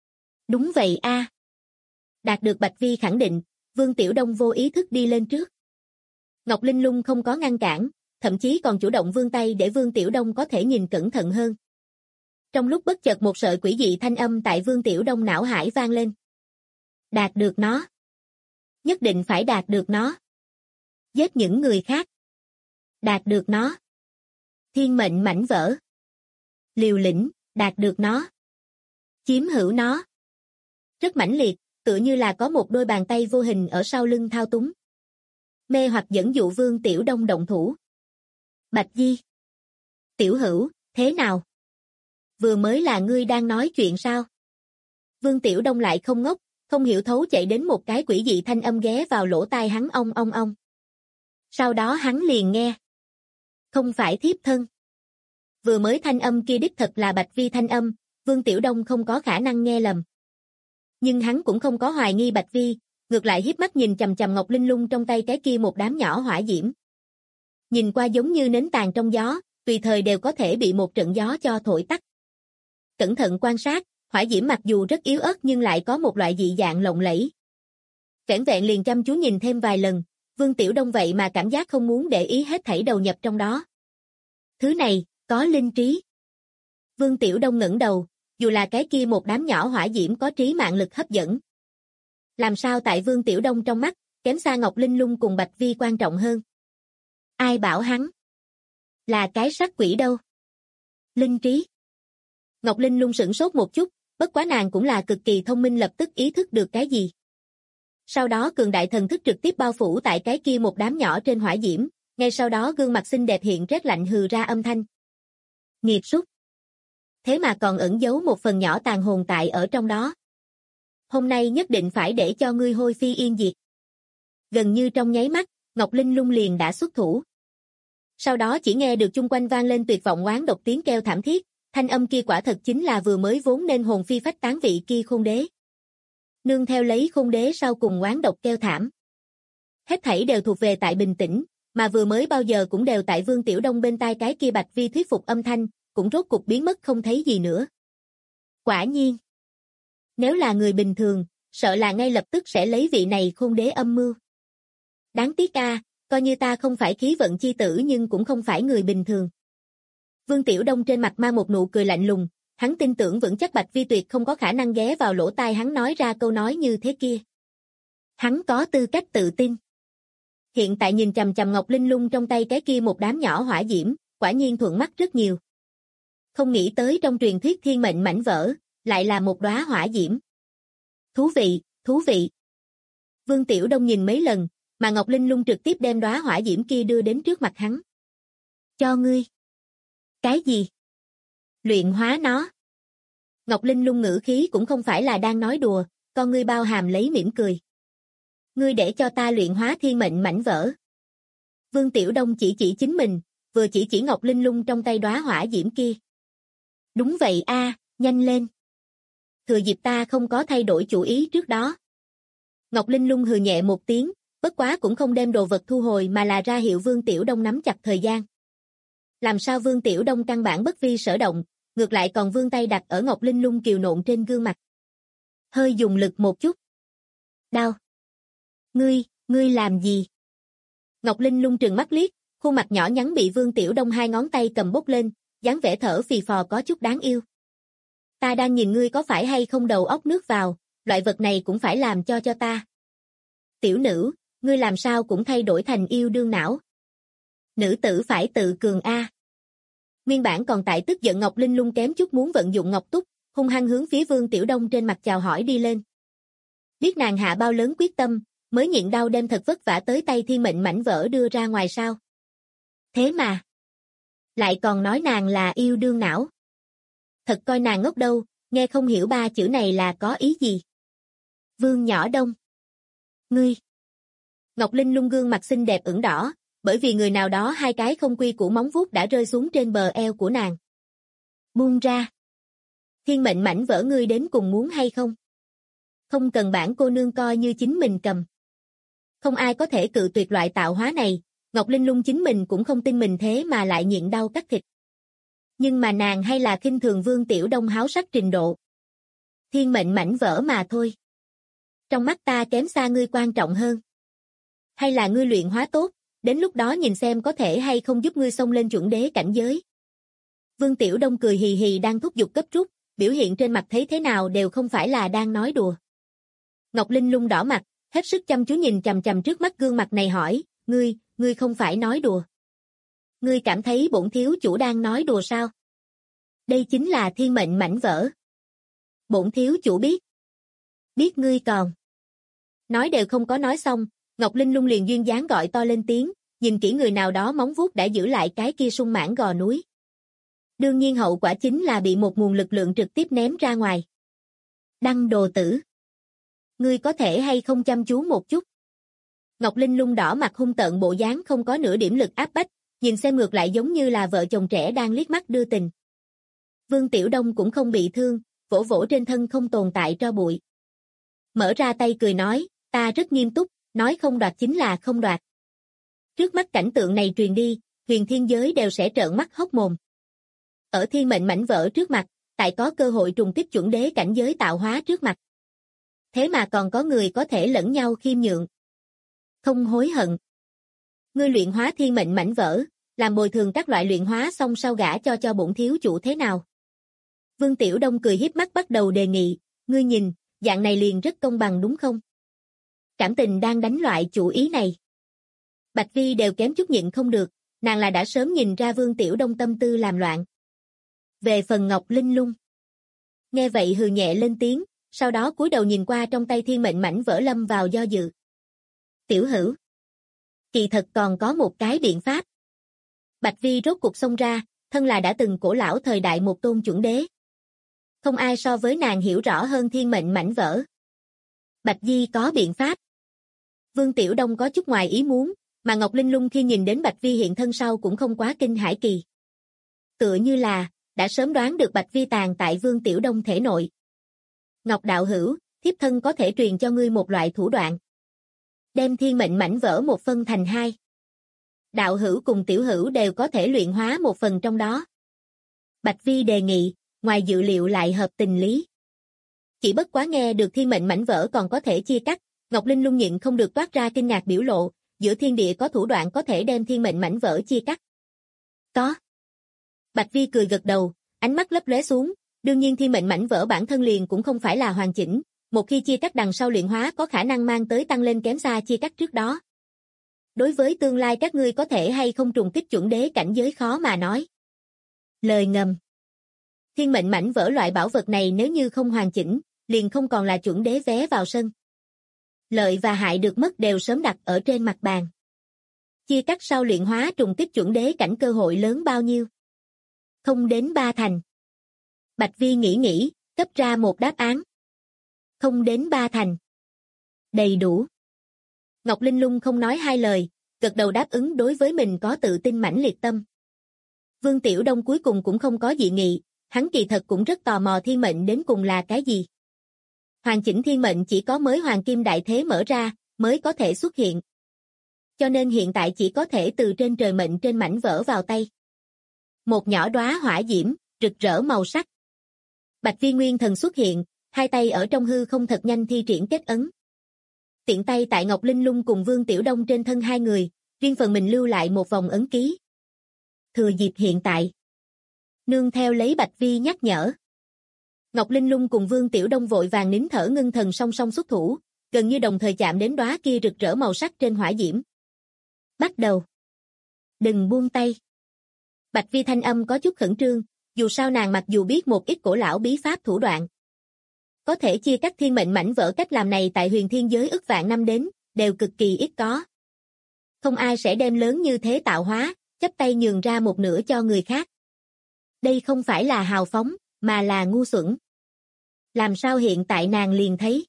Đúng vậy a. Đạt được Bạch Vi khẳng định, Vương Tiểu Đông vô ý thức đi lên trước. Ngọc Linh Lung không có ngăn cản, thậm chí còn chủ động vươn tay để Vương Tiểu Đông có thể nhìn cẩn thận hơn. Trong lúc bất chợt một sợi quỷ dị thanh âm tại Vương Tiểu Đông não hải vang lên. Đạt được nó. Nhất định phải đạt được nó. Giết những người khác. Đạt được nó. Thiên mệnh mảnh vỡ. Liều lĩnh, đạt được nó. Chiếm hữu nó. Rất mãnh liệt, tựa như là có một đôi bàn tay vô hình ở sau lưng thao túng. Mê hoặc dẫn dụ Vương Tiểu Đông động thủ. Bạch Di. Tiểu Hữu, thế nào? Vừa mới là ngươi đang nói chuyện sao? Vương Tiểu Đông lại không ngốc, không hiểu thấu chạy đến một cái quỷ dị thanh âm ghé vào lỗ tai hắn ong ong ong. Sau đó hắn liền nghe. Không phải thiếp thân. Vừa mới thanh âm kia đích thật là Bạch Vi thanh âm, Vương Tiểu Đông không có khả năng nghe lầm. Nhưng hắn cũng không có hoài nghi Bạch Vi, ngược lại hiếp mắt nhìn chằm chằm Ngọc Linh Lung trong tay cái kia một đám nhỏ hỏa diễm. Nhìn qua giống như nến tàn trong gió, tùy thời đều có thể bị một trận gió cho thổi tắt. Cẩn thận quan sát, hỏa diễm mặc dù rất yếu ớt nhưng lại có một loại dị dạng lộng lẫy. Vẻn vẹn liền chăm chú nhìn thêm vài lần, Vương Tiểu Đông vậy mà cảm giác không muốn để ý hết thảy đầu nhập trong đó. Thứ này, có linh trí. Vương Tiểu Đông ngẩng đầu, dù là cái kia một đám nhỏ hỏa diễm có trí mạng lực hấp dẫn. Làm sao tại Vương Tiểu Đông trong mắt, kém xa Ngọc Linh Lung cùng Bạch Vi quan trọng hơn. Ai bảo hắn? Là cái sát quỷ đâu? Linh trí. Ngọc Linh Lung sửng sốt một chút, bất quá nàng cũng là cực kỳ thông minh lập tức ý thức được cái gì. Sau đó cường đại thần thức trực tiếp bao phủ tại cái kia một đám nhỏ trên hỏa diễm, ngay sau đó gương mặt xinh đẹp hiện rét lạnh hừ ra âm thanh. Nghiệt súc. Thế mà còn ẩn giấu một phần nhỏ tàn hồn tại ở trong đó. Hôm nay nhất định phải để cho ngươi hôi phi yên diệt. Gần như trong nháy mắt, Ngọc Linh Lung liền đã xuất thủ. Sau đó chỉ nghe được chung quanh vang lên tuyệt vọng oán độc tiếng kêu thảm thiết, thanh âm kia quả thật chính là vừa mới vốn nên hồn phi phách tán vị kia Khôn Đế. Nương theo lấy Khôn Đế sau cùng oán độc kêu thảm. Hết thảy đều thuộc về tại bình tĩnh, mà vừa mới bao giờ cũng đều tại Vương Tiểu Đông bên tai cái kia Bạch Vi thuyết phục âm thanh, cũng rốt cục biến mất không thấy gì nữa. Quả nhiên. Nếu là người bình thường, sợ là ngay lập tức sẽ lấy vị này Khôn Đế âm mưu. Đáng tiếc a, coi như ta không phải khí vận chi tử nhưng cũng không phải người bình thường. Vương Tiểu Đông trên mặt mang một nụ cười lạnh lùng, hắn tin tưởng vững chắc Bạch Vi tuyệt không có khả năng ghé vào lỗ tai hắn nói ra câu nói như thế kia. Hắn có tư cách tự tin. Hiện tại nhìn chằm chằm Ngọc Linh Lung trong tay cái kia một đám nhỏ hỏa diễm, quả nhiên thuận mắt rất nhiều. Không nghĩ tới trong truyền thuyết thiên mệnh mảnh vỡ, lại là một đóa hỏa diễm. Thú vị, thú vị. Vương Tiểu Đông nhìn mấy lần, mà Ngọc Linh Lung trực tiếp đem đóa hỏa diễm kia đưa đến trước mặt hắn. Cho ngươi. Cái gì? Luyện hóa nó. Ngọc Linh Lung ngữ khí cũng không phải là đang nói đùa, con ngươi bao hàm lấy mỉm cười. Ngươi để cho ta luyện hóa thiên mệnh mảnh vỡ. Vương Tiểu Đông chỉ chính mình, vừa chỉ Ngọc Linh Lung trong tay đóa hỏa diễm kia. Đúng vậy a, nhanh lên. Thừa dịp ta không có thay đổi chủ ý trước đó. Ngọc Linh Lung hừ nhẹ một tiếng, bất quá cũng không đem đồ vật thu hồi mà là ra hiệu Vương Tiểu Đông nắm chặt thời gian. Làm sao Vương Tiểu Đông căn bản bất vi sở động, ngược lại còn vươn tay đặt ở Ngọc Linh Lung kiều nộn trên gương mặt. Hơi dùng lực một chút. Đau. Ngươi làm gì? Ngọc Linh Lung trừng mắt liếc, khuôn mặt nhỏ nhắn bị Vương Tiểu Đông hai ngón tay cầm bốc lên, dáng vẻ thở phì phò có chút đáng yêu. Ta đang nhìn ngươi có phải hay không đầu óc nước vào, loại vật này cũng phải làm cho ta. Tiểu nữ, ngươi làm sao cũng thay đổi thành yêu đương não. Nữ tử phải tự cường a. Nguyên bản còn tại tức giận Ngọc Linh Lung kém chút muốn vận dụng Ngọc Túc, hung hăng hướng phía Vương Tiểu Đông trên mặt chào hỏi đi lên. Biết nàng hạ bao lớn quyết tâm, mới nhịn đau đem thật vất vả tới tay thiên mệnh mảnh vỡ đưa ra ngoài sao. Thế mà, lại còn nói nàng là yêu đương não. Thật coi nàng ngốc đâu, nghe không hiểu ba chữ này là có ý gì. Vương Nhỏ Đông. Ngươi. Ngọc Linh Lung gương mặt xinh đẹp ửng đỏ, bởi vì người nào đó hai cái không quy củ móng vuốt đã rơi xuống trên bờ eo của nàng. Buông ra. Thiên mệnh mảnh vỡ ngươi đến cùng muốn hay không? Không cần bản cô nương coi như chính mình cầm. Không ai có thể cự tuyệt loại tạo hóa này, Ngọc Linh Lung chính mình cũng không tin mình thế mà lại nhịn đau cắt thịt. Nhưng mà nàng hay là khinh thường Vương Tiểu Đông háo sắc trình độ. Thiên mệnh mảnh vỡ mà thôi. Trong mắt ta kém xa ngươi quan trọng hơn. Hay là ngươi luyện hóa tốt, đến lúc đó nhìn xem có thể hay không giúp ngươi xông lên chuẩn đế cảnh giới. Vương Tiểu Đông cười hì hì đang thúc giục cấp rút, biểu hiện trên mặt thấy thế nào đều không phải là đang nói đùa. Ngọc Linh Lung đỏ mặt, hết sức chăm chú nhìn chằm chằm trước mắt gương mặt này hỏi, ngươi không phải nói đùa. Ngươi cảm thấy bổn thiếu chủ đang nói đùa sao? Đây chính là thiên mệnh mảnh vỡ. Bổn thiếu chủ biết. Biết ngươi còn. Nói đều không có nói xong, Ngọc Linh Lung liền duyên dáng gọi to lên tiếng, nhìn kỹ người nào đó móng vuốt đã giữ lại cái kia sung mãn gò núi. Đương nhiên hậu quả chính là bị một nguồn lực lượng trực tiếp ném ra ngoài. Đăng đồ tử. Ngươi có thể hay không chăm chú một chút? Ngọc Linh Lung đỏ mặt hung tợn bộ dáng không có nửa điểm lực áp bách, nhìn xem ngược lại giống như là vợ chồng trẻ đang liếc mắt đưa tình. Vương Tiểu Đông cũng không bị thương, vỗ vỗ trên thân không tồn tại tro bụi. Mở ra tay cười nói, ta rất nghiêm túc, nói không đoạt chính là không đoạt. Trước mắt cảnh tượng này truyền đi, huyền thiên giới đều sẽ trợn mắt hốc mồm. Ở thiên mệnh mảnh vỡ trước mặt, tại có cơ hội trùng kích chuẩn đế cảnh giới tạo hóa trước mặt. Thế mà còn có người có thể lẫn nhau khiêm nhượng. Không hối hận. Ngươi luyện hóa thiên mệnh mảnh vỡ, làm bồi thường các loại luyện hóa xong sau gả cho bổn thiếu chủ thế nào? Vương Tiểu Đông cười hiếp mắt bắt đầu đề nghị, ngươi nhìn, dạng này liền rất công bằng đúng không? Cảm tình đang đánh loại chủ ý này. Bạch Vi đều kém chút nhịn không được, nàng là đã sớm nhìn ra Vương Tiểu Đông tâm tư làm loạn. Về phần Ngọc Linh Lung. Nghe vậy hừ nhẹ lên tiếng, sau đó cúi đầu nhìn qua trong tay thiên mệnh mảnh vỡ lâm vào do dự. Tiểu Hữu. Kỳ thật còn có một cái biện pháp. Bạch Vi rốt cuộc xông ra, thân là đã từng cổ lão thời đại một tôn chuẩn đế. Không ai so với nàng hiểu rõ hơn thiên mệnh mảnh vỡ. Bạch Vi có biện pháp. Vương Tiểu Đông có chút ngoài ý muốn, mà Ngọc Linh Lung khi nhìn đến Bạch Vi hiện thân sau cũng không quá kinh hãi kỳ. Tựa như là, đã sớm đoán được Bạch Vi tàng tại Vương Tiểu Đông thể nội. Ngọc đạo hữu, thiếp thân có thể truyền cho ngươi một loại thủ đoạn. Đem thiên mệnh mảnh vỡ một phân thành hai. Đạo hữu cùng tiểu hữu đều có thể luyện hóa một phần trong đó. Bạch Vi đề nghị, ngoài dự liệu lại hợp tình lý. Chỉ bất quá nghe được thiên mệnh mảnh vỡ còn có thể chia cắt, Ngọc Linh Lung nhịn không được toát ra kinh ngạc biểu lộ, giữa thiên địa có thủ đoạn có thể đem thiên mệnh mảnh vỡ chia cắt. Có. Bạch Vi cười gật đầu, ánh mắt lấp lóe xuống, đương nhiên thiên mệnh mảnh vỡ bản thân liền cũng không phải là hoàn chỉnh, một khi chia cắt đằng sau luyện hóa có khả năng mang tới tăng lên kém xa chia cắt trước đó. Đối với tương lai các ngươi có thể hay không trùng kích chuẩn đế cảnh giới khó mà nói. Lời ngầm. Thiên mệnh mảnh vỡ loại bảo vật này nếu như không hoàn chỉnh, liền không còn là chuẩn đế vé vào sân. Lợi và hại được mất đều sớm đặt ở trên mặt bàn. Chia cắt sau luyện hóa trùng kích chuẩn đế cảnh cơ hội lớn bao nhiêu? Không đến 3 thành. Bạch Vi nghĩ, cấp ra một đáp án. Không đến 3 thành. Đầy đủ. Ngọc Linh Lung không nói hai lời, gật đầu đáp ứng đối với mình có tự tin mãnh liệt tâm. Vương Tiểu Đông cuối cùng cũng không có dị nghị, hắn kỳ thật cũng rất tò mò thiên mệnh đến cùng là cái gì. Hoàn chỉnh thiên mệnh chỉ có mới hoàng kim đại thế mở ra, mới có thể xuất hiện. Cho nên hiện tại chỉ có thể từ trên trời mệnh trên mảnh vỡ vào tay. Một nhỏ đóa hỏa diễm, rực rỡ màu sắc. Bạch Vi nguyên thần xuất hiện, hai tay ở trong hư không thật nhanh thi triển kết ấn. Tiện tay tại Ngọc Linh Lung cùng Vương Tiểu Đông trên thân hai người, riêng phần mình lưu lại một vòng ấn ký. Thừa dịp hiện tại. Nương theo lấy Bạch Vi nhắc nhở. Ngọc Linh Lung cùng Vương Tiểu Đông vội vàng nín thở ngưng thần song song xuất thủ, gần như đồng thời chạm đến đóa kia rực rỡ màu sắc trên hỏa diễm. Bắt đầu. Đừng buông tay. Bạch Vi thanh âm có chút khẩn trương, dù sao nàng mặc dù biết một ít cổ lão bí pháp thủ đoạn. Có thể chia cắt thiên mệnh mảnh vỡ cách làm này tại huyền thiên giới ức vạn năm đến, đều cực kỳ ít có. Không ai sẽ đem lớn như thế tạo hóa, chắp tay nhường ra một nửa cho người khác. Đây không phải là hào phóng, mà là ngu xuẩn. Làm sao hiện tại nàng liền thấy?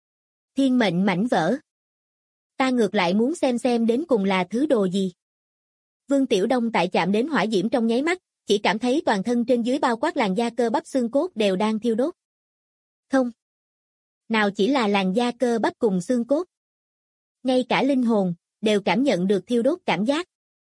Thiên mệnh mảnh vỡ. Ta ngược lại muốn xem đến cùng là thứ đồ gì. Vương Tiểu Đông tại chạm đến hỏa diễm trong nháy mắt, chỉ cảm thấy toàn thân trên dưới bao quát làn da cơ bắp xương cốt đều đang thiêu đốt. Không. Nào chỉ là làn da cơ bắp cùng xương cốt. Ngay cả linh hồn, đều cảm nhận được thiêu đốt cảm giác.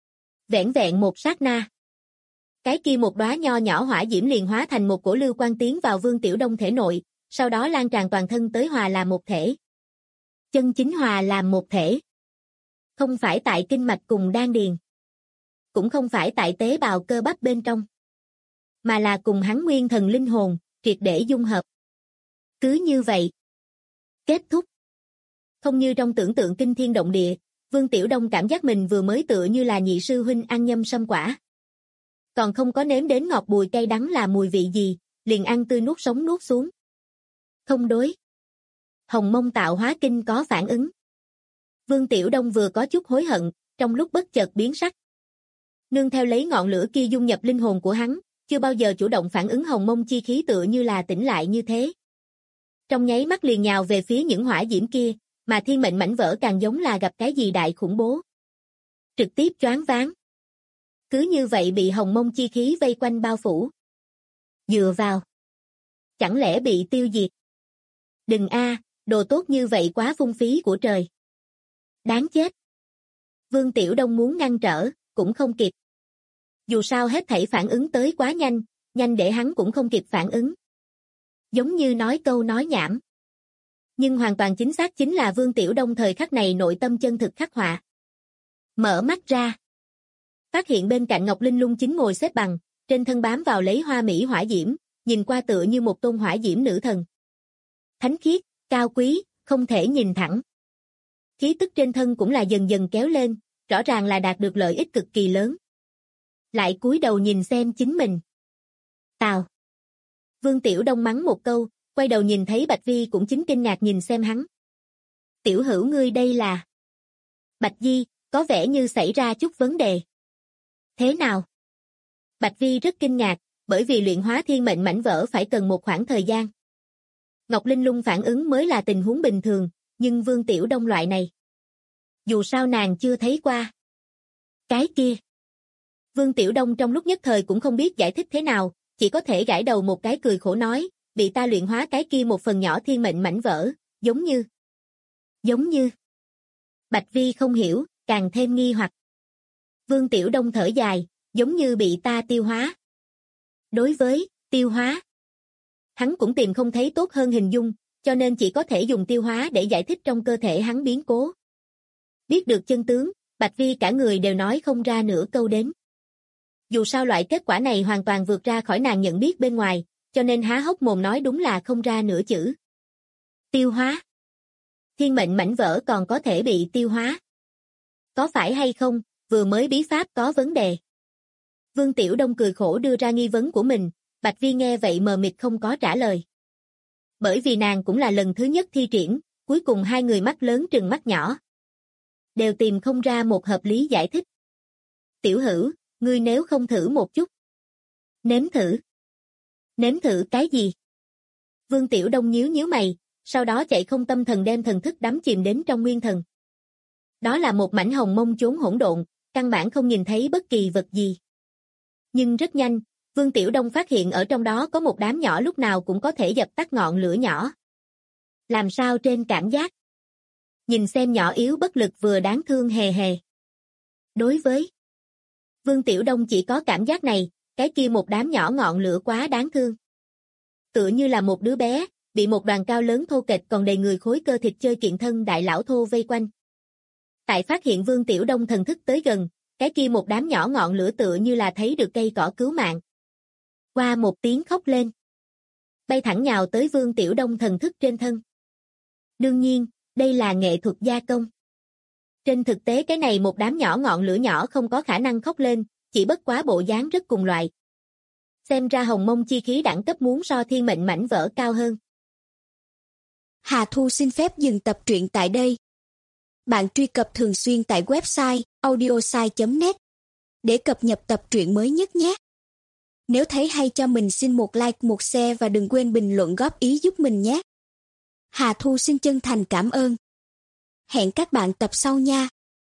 Vẻn vẹn một sát na. Cái kia một đóa nho nhỏ hỏa diễm liền hóa thành một cổ lưu quang tiến vào Vương Tiểu Đông thể nội, sau đó lan tràn toàn thân tới hòa làm một thể. Chân chính hòa làm một thể. Không phải tại kinh mạch cùng đan điền. Cũng không phải tại tế bào cơ bắp bên trong. Mà là cùng hắn nguyên thần linh hồn, triệt để dung hợp. Cứ như vậy. Kết thúc. Không như trong tưởng tượng kinh thiên động địa, Vương Tiểu Đông cảm giác mình vừa mới tựa như là nhị sư huynh ăn nhâm sâm quả. Còn không có nếm đến ngọt bùi cay đắng là mùi vị gì, liền ăn tươi nuốt sống nuốt xuống. Không đối. Hồng mông tạo hóa kinh có phản ứng. Vương Tiểu Đông vừa có chút hối hận, trong lúc bất chợt biến sắc. Nương theo lấy ngọn lửa kia dung nhập linh hồn của hắn, chưa bao giờ chủ động phản ứng hồng mông chi khí tựa như là tỉnh lại như thế. Trong nháy mắt liền nhào về phía những hỏa diễm kia, mà thiên mệnh mảnh vỡ càng giống là gặp cái gì đại khủng bố. Trực tiếp choáng váng. Cứ như vậy bị hồng mông chi khí vây quanh bao phủ. Dựa vào. Chẳng lẽ bị tiêu diệt? Đừng đồ tốt như vậy quá phung phí của trời. Đáng chết. Vương Tiểu Đông muốn ngăn trở, cũng không kịp. Dù sao hết thảy phản ứng tới quá nhanh, nhanh để hắn cũng không kịp phản ứng. Giống như nói câu nói nhảm. Nhưng hoàn toàn chính xác chính là Vương Tiểu Đông thời khắc này nội tâm chân thực khắc họa. Mở mắt ra. Phát hiện bên cạnh Ngọc Linh Lung chính ngồi xếp bằng, trên thân bám vào lấy hoa mỹ hỏa diễm, nhìn qua tựa như một tôn hỏa diễm nữ thần. Thánh khiết, cao quý, không thể nhìn thẳng. Khí tức trên thân cũng là dần dần kéo lên, rõ ràng là đạt được lợi ích cực kỳ lớn. Lại cúi đầu nhìn xem chính mình. Tào. Vương Tiểu Đông mắng một câu, quay đầu nhìn thấy Bạch Vi cũng chính kinh ngạc nhìn xem hắn. Tiểu hữu ngươi đây là... Bạch Di, có vẻ như xảy ra chút vấn đề. Thế nào? Bạch Vi rất kinh ngạc, bởi vì luyện hóa thiên mệnh mảnh vỡ phải cần một khoảng thời gian. Ngọc Linh Lung phản ứng mới là tình huống bình thường, nhưng Vương Tiểu Đông loại này. Dù sao nàng chưa thấy qua. Cái kia. Vương Tiểu Đông trong lúc nhất thời cũng không biết giải thích thế nào, chỉ có thể gãi đầu một cái cười khổ nói, bị ta luyện hóa cái kia một phần nhỏ thiên mệnh mảnh vỡ, giống như. Bạch Vi không hiểu, càng thêm nghi hoặc. Vương Tiểu Đông thở dài, giống như bị ta tiêu hóa. Đối với tiêu hóa, hắn cũng tìm không thấy tốt hơn hình dung, cho nên chỉ có thể dùng tiêu hóa để giải thích trong cơ thể hắn biến cố. Biết được chân tướng, Bạch Vi cả người đều nói không ra nửa câu đến. Dù sao loại kết quả này hoàn toàn vượt ra khỏi nàng nhận biết bên ngoài, cho nên há hốc mồm nói đúng là không ra nửa chữ. Tiêu hóa. Thiên mệnh mảnh vỡ còn có thể bị tiêu hóa. Có phải hay không, vừa mới bí pháp có vấn đề. Vương Tiểu Đông cười khổ đưa ra nghi vấn của mình, Bạch Vi nghe vậy mờ mịt không có trả lời. Bởi vì nàng cũng là lần thứ nhất thi triển, cuối cùng hai người mắt lớn trừng mắt nhỏ. Đều tìm không ra một hợp lý giải thích. Tiểu hữu, ngươi nếu không thử một chút. Nếm thử. Nếm thử cái gì? Vương Tiểu Đông nhíu mày, sau đó chạy không tâm thần đem thần thức đắm chìm đến trong nguyên thần. Đó là một mảnh hồng mông chốn hỗn độn, căn bản không nhìn thấy bất kỳ vật gì. Nhưng rất nhanh, Vương Tiểu Đông phát hiện ở trong đó có một đám nhỏ lúc nào cũng có thể dập tắt ngọn lửa nhỏ. Làm sao trên cảm giác? Nhìn xem nhỏ yếu bất lực vừa đáng thương hề hề. Đối với Vương Tiểu Đông chỉ có cảm giác này, cái kia một đám nhỏ ngọn lửa quá đáng thương. Tựa như là một đứa bé, bị một đoàn cao lớn thô kệch còn đầy người khối cơ thịt chơi kiện thân đại lão thô vây quanh. Tại phát hiện Vương Tiểu Đông thần thức tới gần, cái kia một đám nhỏ ngọn lửa tựa như là thấy được cây cỏ cứu mạng. Qua một tiếng khóc lên. Bay thẳng nhào tới Vương Tiểu Đông thần thức trên thân. Đương nhiên, đây là nghệ thuật gia công. Trên thực tế cái này một đám nhỏ ngọn lửa nhỏ không có khả năng khóc lên, chỉ bất quá bộ dáng rất cùng loại. Xem ra hồng mông chi khí đẳng cấp muốn so thiên mệnh mảnh vỡ cao hơn. Hà Thu xin phép dừng tập truyện tại đây. Bạn truy cập thường xuyên tại website audiosai.net để cập nhật tập truyện mới nhất nhé. Nếu thấy hay cho mình xin một like, một share và đừng quên bình luận góp ý giúp mình nhé. Hà Thu xin chân thành cảm ơn. Hẹn các bạn tập sau nha.